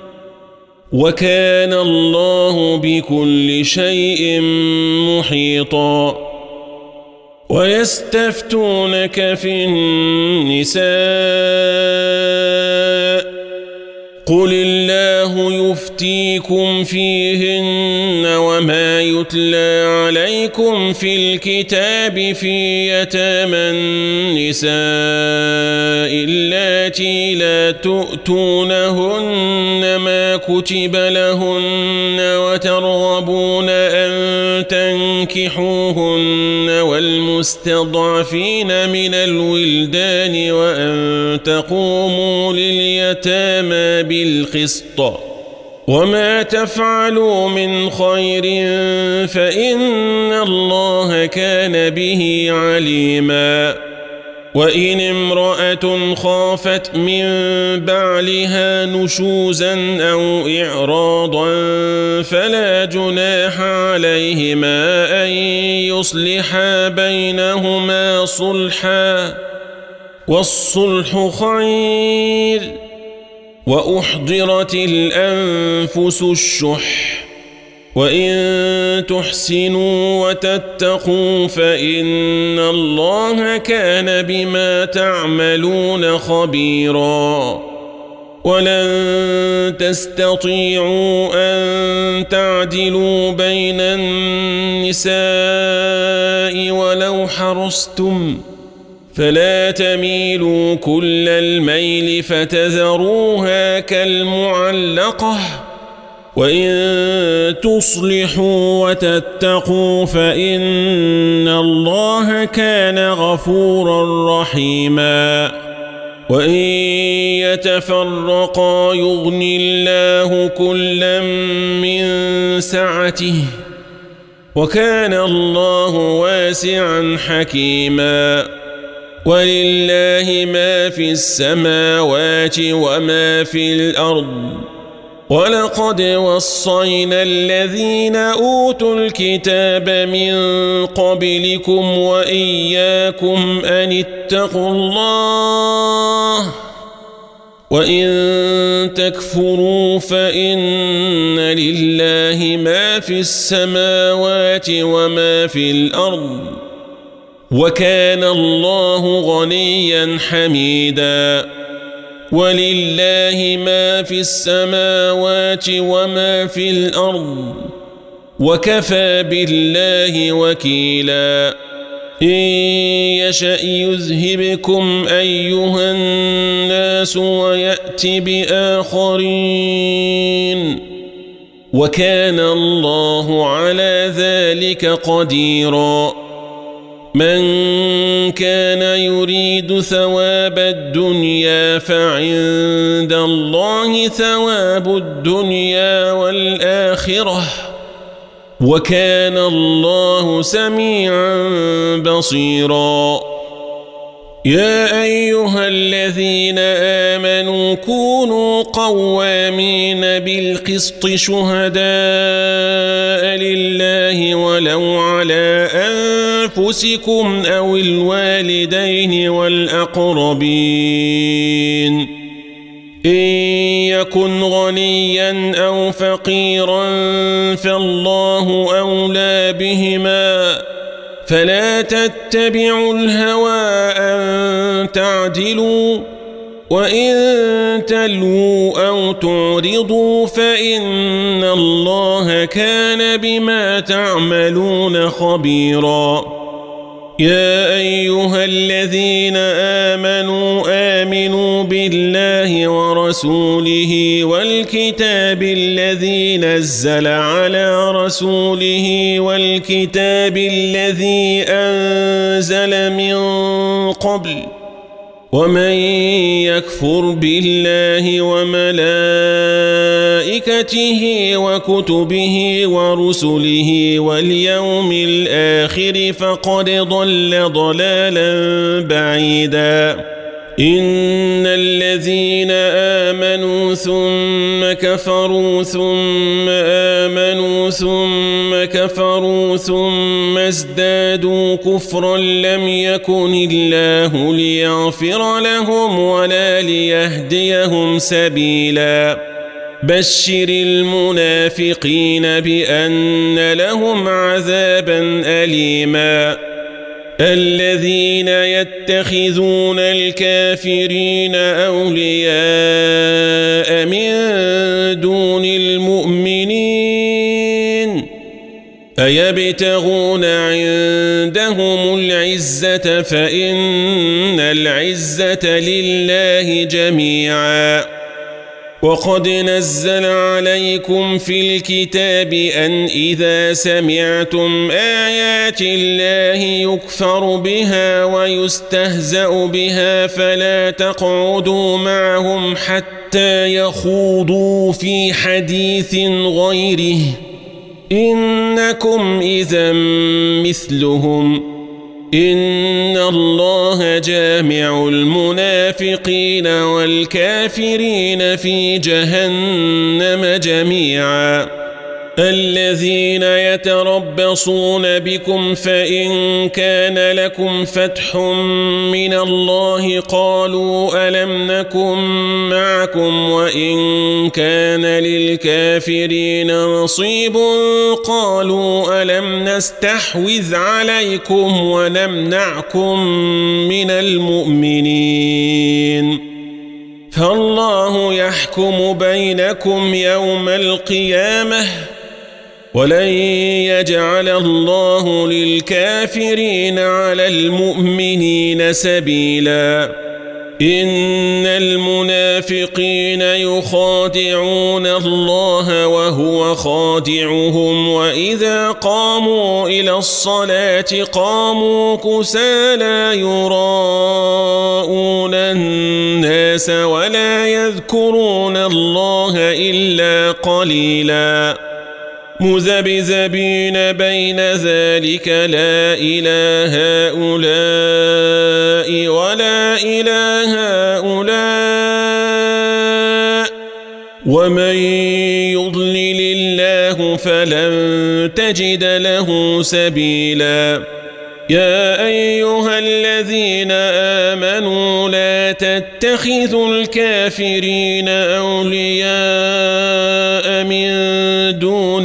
وكان الله بكل شيء محيطا ويستفتونك في النساء قل الله يفتيكم فيهن وما يتلى عليكم في الكتاب في يتامى النساء اللاتي لا تؤتونهن ما كتب لهن وترغبون أن تنكحوهن والمستضعفين من الولدان وأن تقوموا لليتامى بالقسط وما تفعلوا من خير فإن الله كان به عليما وإن امرأة خافت من بعلها نشوزا أو إعراضا فلا جناح عليهما أن يصلحا بينهما صلحا والصلح خير وأحضرت الأنفس الشح وإن تحسنوا وتتقوا فإن الله كان بما تعملون خبيرا ولن تستطيعوا أن تعدلوا بين النساء ولو حرصتم فلا تميلوا كل الميل فتذروها كالمعلقة وإن تصلحوا وتتقوا فإن الله كان غفورا رحيما وإن يتفرقا يغني الله كلا من سعته وكان الله واسعا حكيما ولله ما في السماوات وما في الأرض ولقد وصينا الذين أوتوا الكتاب من قبلكم وإياكم أن اتقوا الله وإن تكفروا فإن لله ما في السماوات وما في الأرض وكان الله غنيا حميدا ولله ما في السماوات وما في الأرض وكفى بالله وكيلا إن يشأ يذهبكم أيها الناس ويأت بآخرين وكان الله على ذلك قديرا من كان يريد ثواب الدنيا فعند الله ثواب الدنيا والآخرة وكان الله سميعا بصيرا يا أيها الذين آمنوا كونوا قوامين بالقسط شهداء لله ولو على أنفسكم أو الوالدين والأقربين إن يكن غنيا أو فقيرا فالله أولى بهما فلا تتبعوا الهوى أن تعدلوا وإن تلووا أو تعرضوا فإن الله كان بما تعملون خبيرا. يا أيها الذين آمنوا بالله ورسوله والكتاب الذي نزل على رسوله والكتاب الذي أنزل من قبل، ومن يكفر بالله وملائكته وكتبه ورسله واليوم الآخر فقد ضل ضلالا بعيدا. إن الذين آمنوا ثم كفروا ثم آمنوا ثم كفروا ثم ازدادوا كفرا لم يكن الله ليغفر لهم ولا ليهديهم سبيلا. بشر المنافقين بأن لهم عذابا أليما. الذين يتخذون الكافرين أولياء من دون المؤمنين أيبتغون عندهم العزة فإن العزة لله جميعا. وقد نزل عليكم في الكتاب أن إذا سمعتم آيات الله يكفر بها ويستهزأ بها فلا تقعدوا معهم حتى يخوضوا في حديث غيره إنكم إذا مثلهم. إن الله جامع المنافقين والكافرين في جهنم جميعا. الذين يتربصون بكم فإن كان لكم فتح من الله قالوا ألم نكن معكم وإن كان للكافرين نصيب قالوا ألم نستحوذ عليكم ونمنعكم من المؤمنين فالله يحكم بينكم يوم القيامة ولن يجعل الله للكافرين على المؤمنين سبيلا. إن المنافقين يخادعون الله وهو خادعهم وإذا قاموا إلى الصلاة قاموا كسالى يراءون الناس ولا يذكرون الله إلا قليلا. مذبذبين بين ذلك لا إله هؤلاء ولا إله هؤلاء ومن يضلل الله فلن تجد له سبيلا. يا أيها الذين آمنوا لا تتخذوا الكافرين أولياء من دون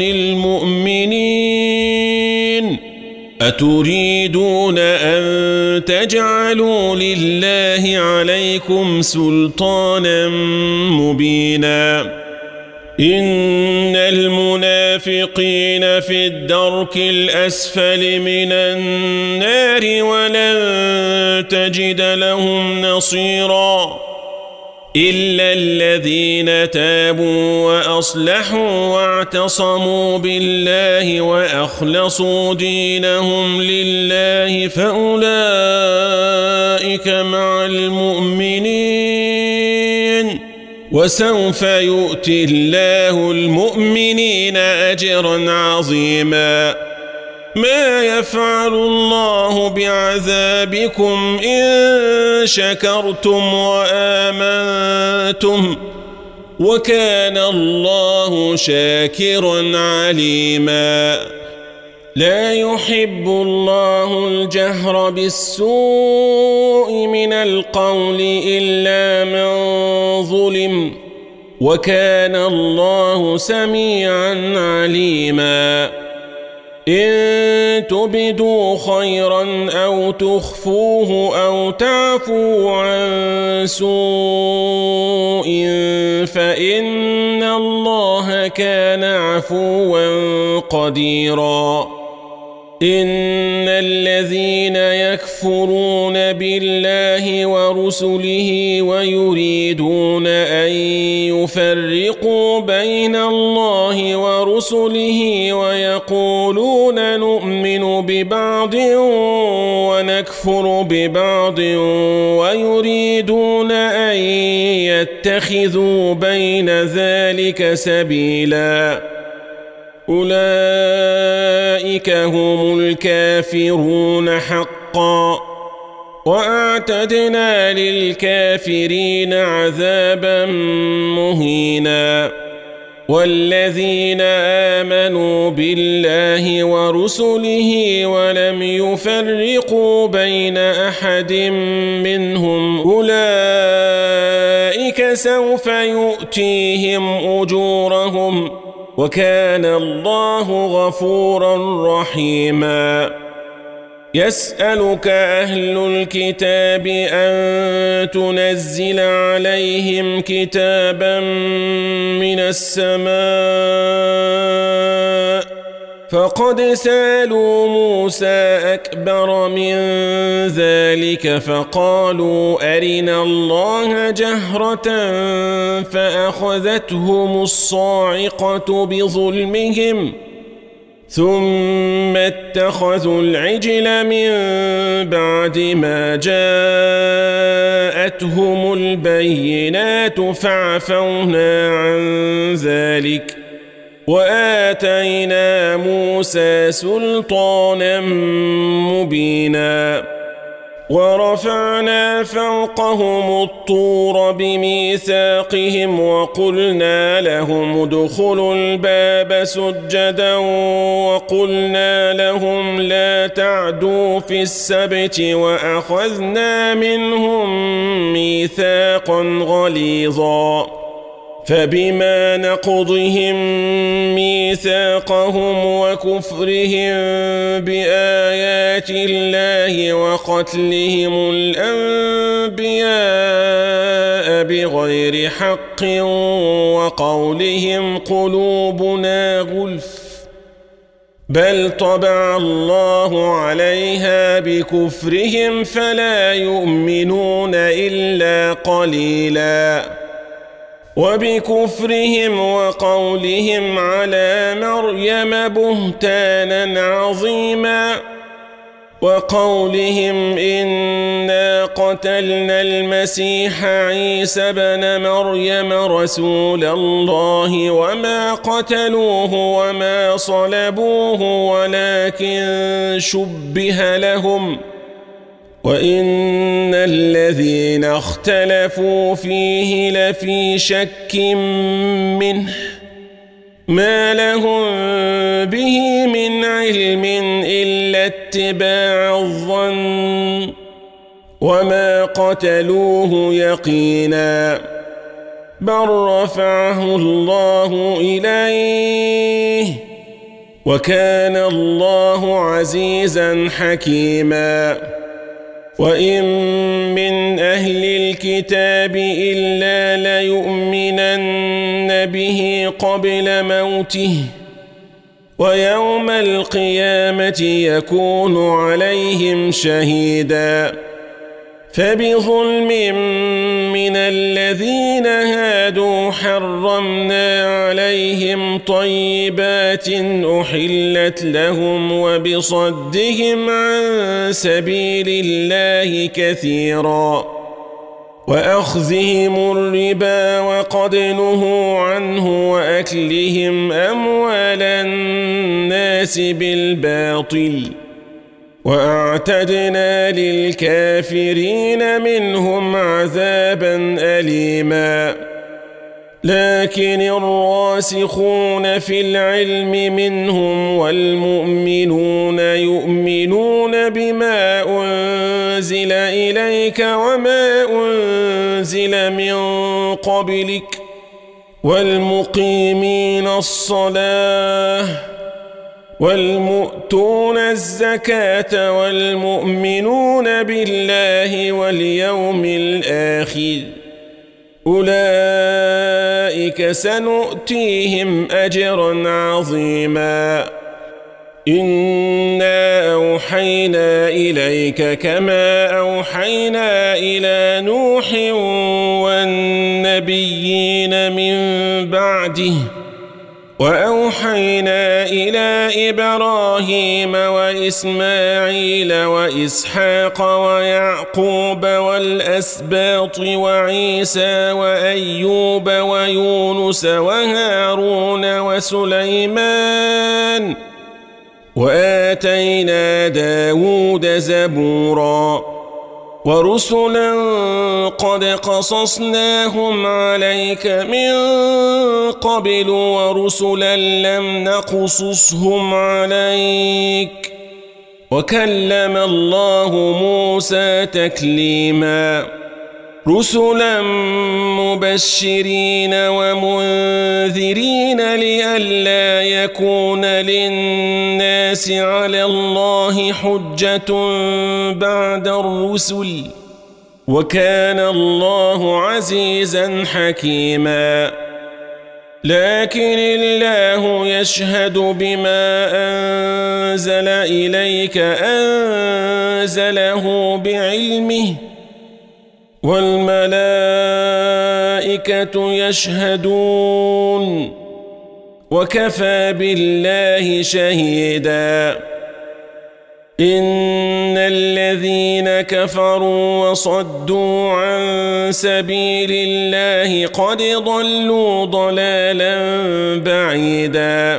المؤمنين أتريدون أن تجعلوا لله عليكم سلطانا مبينا. إن المنافقين في الدرك الأسفل من النار ولن تجد لهم نصيرا إلا الذين تابوا وأصلحوا واعتصموا بالله وأخلصوا دينهم لله فأولئك مع المؤمنين وسوف يؤتي الله المؤمنين أجرا عظيما. ما يفعل الله بعذابكم إن شكرتم وآمنتم وكان الله شاكرا عليما. لا يحب الله الجهر بالسوء من القول إلا من ظلم وكان الله سميعا عليما. إن تبدوا خيرا أو تخفوه أو تعفوا عن سوء فإن الله كان عفوا قديرا إن الذين يكفرون بالله ورسله ويريدون أن يفرقوا بين الله ورسله ويقولون نؤمن ببعض ونكفر ببعض ويريدون أن يتخذوا بين ذلك سبيلا أولئك هم الكافرون حقا وأعتدنا للكافرين عذابا مهينا والذين آمنوا بالله ورسله ولم يفرقوا بين أحد منهم أولئك سوف يؤتيهم أجورهم وكان الله غفورا رحيما يسألك أهل الكتاب أن تنزل عليهم كتابا من السماء فقد سألوا موسى أكبر من ذلك فقالوا أرنا الله جهرة فأخذتهم الصاعقة بظلمهم ثم اتخذوا العجل من بعد ما جاءتهم البينات فعفونا عن ذلك وآتينا موسى سلطانا مبينا ورفعنا فوقهم الطور بميثاقهم وقلنا لهم ادخلوا الباب سجدا وقلنا لهم لا تعدوا في السبت وأخذنا منهم ميثاقا غليظا فبما نقضهم ميثاقهم وكفرهم بآيات الله وقتلهم الأنبياء بغير حق وقولهم قلوبنا غلف بل طبع الله عليها بكفرهم فلا يؤمنون إلا قليلاً وبكفرهم وقولهم على مريم بهتانا عظيما وقولهم إنا قتلنا المسيح عيسى بن مريم رسول الله وما قتلوه وما صلبوه ولكن شبه لهم وإن الذين اختلفوا فيه لفي شك منه ما لهم به من علم إلا اتباع الظن وما قتلوه يقينا بل رفعه الله إليه وكان الله عزيزا حكيما وإن من أهل الكتاب إلا ليؤمنن به قبل موته ويوم القيامة يكون عليهم شهيدا فبظلم من الذين هادوا حرمنا عليهم طيبات أحلت لهم وبصدهم عن سبيل الله كثيرا وأخذهم الربا وقد نهوا عنه وأكلهم أموال الناس بالباطل وأعتدنا للكافرين منهم عذابا أليما لكن الراسخون في العلم منهم والمؤمنون يؤمنون بما أنزل إليك وما أنزل من قبلك والمقيمين الصلاة والمؤتون الزكاة والمؤمنون بالله واليوم الآخر أولئك سنؤتيهم أجرا عظيما إنا أوحينا إليك كما أوحينا إلى نوح والنبيين من بعده وأوحينا إلى إبراهيم وإسماعيل وإسحاق ويعقوب والأسباط وعيسى وأيوب ويونس وهارون وسليمان وآتينا داود زبورا ورسلا قد قصصناهم عليك من قبل ورسلا لم نقصصهم عليك وكلم الله موسى تكليما رسلا مبشرين ومنذرين لئلا يكون للناس على الله حجة بعد الرسل وكان الله عزيزا حكيما لكن الله يشهد بما أنزل إليك أنزله بعلمه والملائكة يشهدون وكفى بالله شهيدا إن الذين كفروا وصدوا عن سبيل الله قد ضلوا ضلالا بعيدا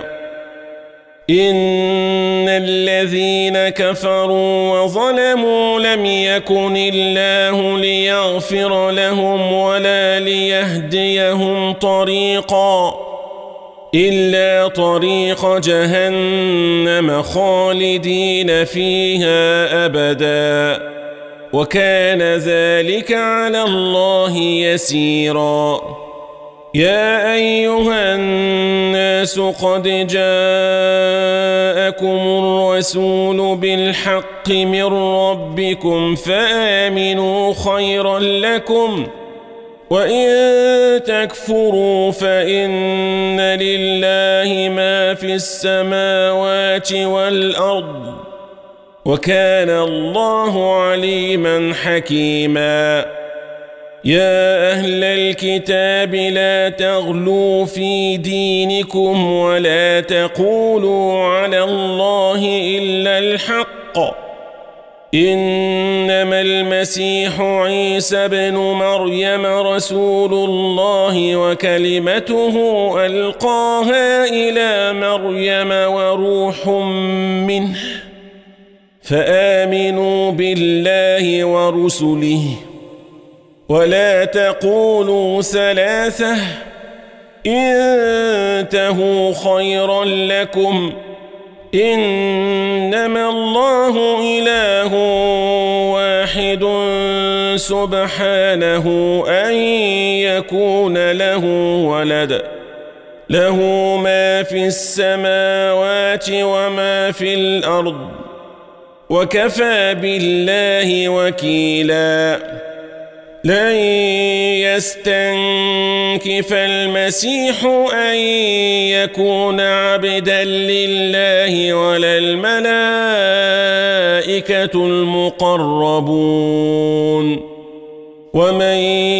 إن الذين كفروا وظلموا لم يكن الله ليغفر لهم ولا ليهديهم طريقا إلا طريق جهنم خالدين فيها أبدا وكان ذلك على الله يسيرا يا أيها الناس قد جاءكم الرسول بالحق من ربكم فآمنوا خيرا لكم وإن تكفروا فإن لله ما في السماوات والأرض وكان الله عليما حكيما يا أهل الكتاب لا تغلوا في دينكم ولا تقولوا على الله إلا الحق إنما المسيح عيسى بن مريم رسول الله وكلمته ألقاها إلى مريم وروح منه فآمنوا بالله ورسله ولا تقولوا ثلاثة انتهوا خيرا لكم إنما الله إله واحد سبحانه أن يكون له ولد له ما في السماوات وما في الأرض وكفى بالله وكيلا لن يستنكف المسيح أن يكون عبدا لله ولا الملائكة المقربون ومن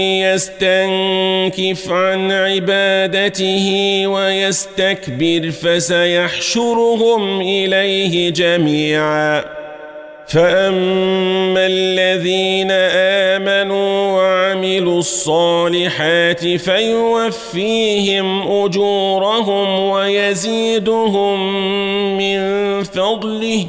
يستنكف عن عبادته ويستكبر فسيحشرهم إليه جميعا فأما الذين آمنوا وعملوا الصالحات فيوفيهم أجورهم ويزيدهم من فضله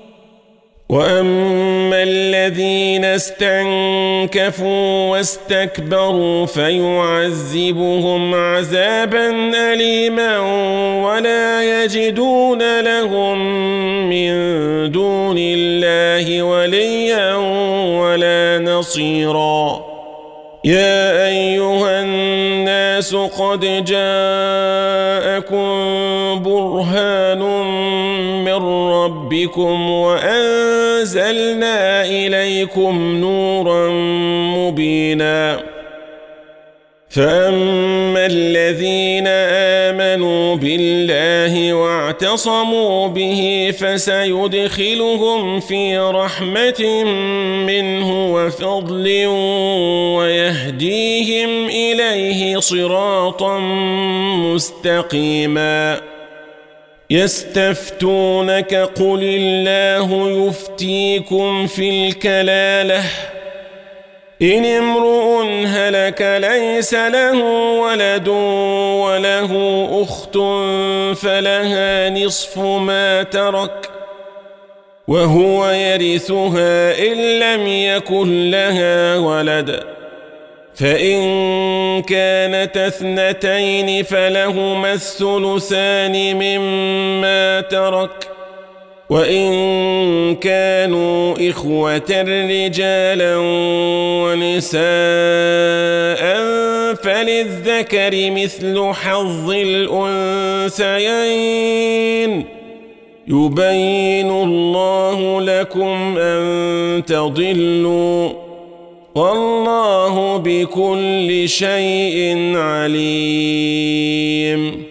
وأما الذين استنكفوا واستكبروا فيعذبهم عذابا أليما ولا يجدون لهم من دون الله وليا ولا نصيرا يا أيها الناس قد جاءكم برهان ربكم وأنزلنا إليكم نورا مبينا فأما الذين آمنوا بالله واعتصموا به فسيدخلهم في رحمة منه وفضل ويهديهم إليه صراطا مستقيما يستفتونك قل الله يفتيكم في الكلالة إن امرؤ هلك ليس له ولد وله أخت فلها نصف ما ترك وهو يرثها إن لم يكن لها ولد فإن كانت اثنتين فلهما الثلثان مما ترك وإن كانوا إخوة رجالا ونساء فللذكر مثل حظ الأنثيين يبين الله لكم أن تضلوا والله بكل شيء عليم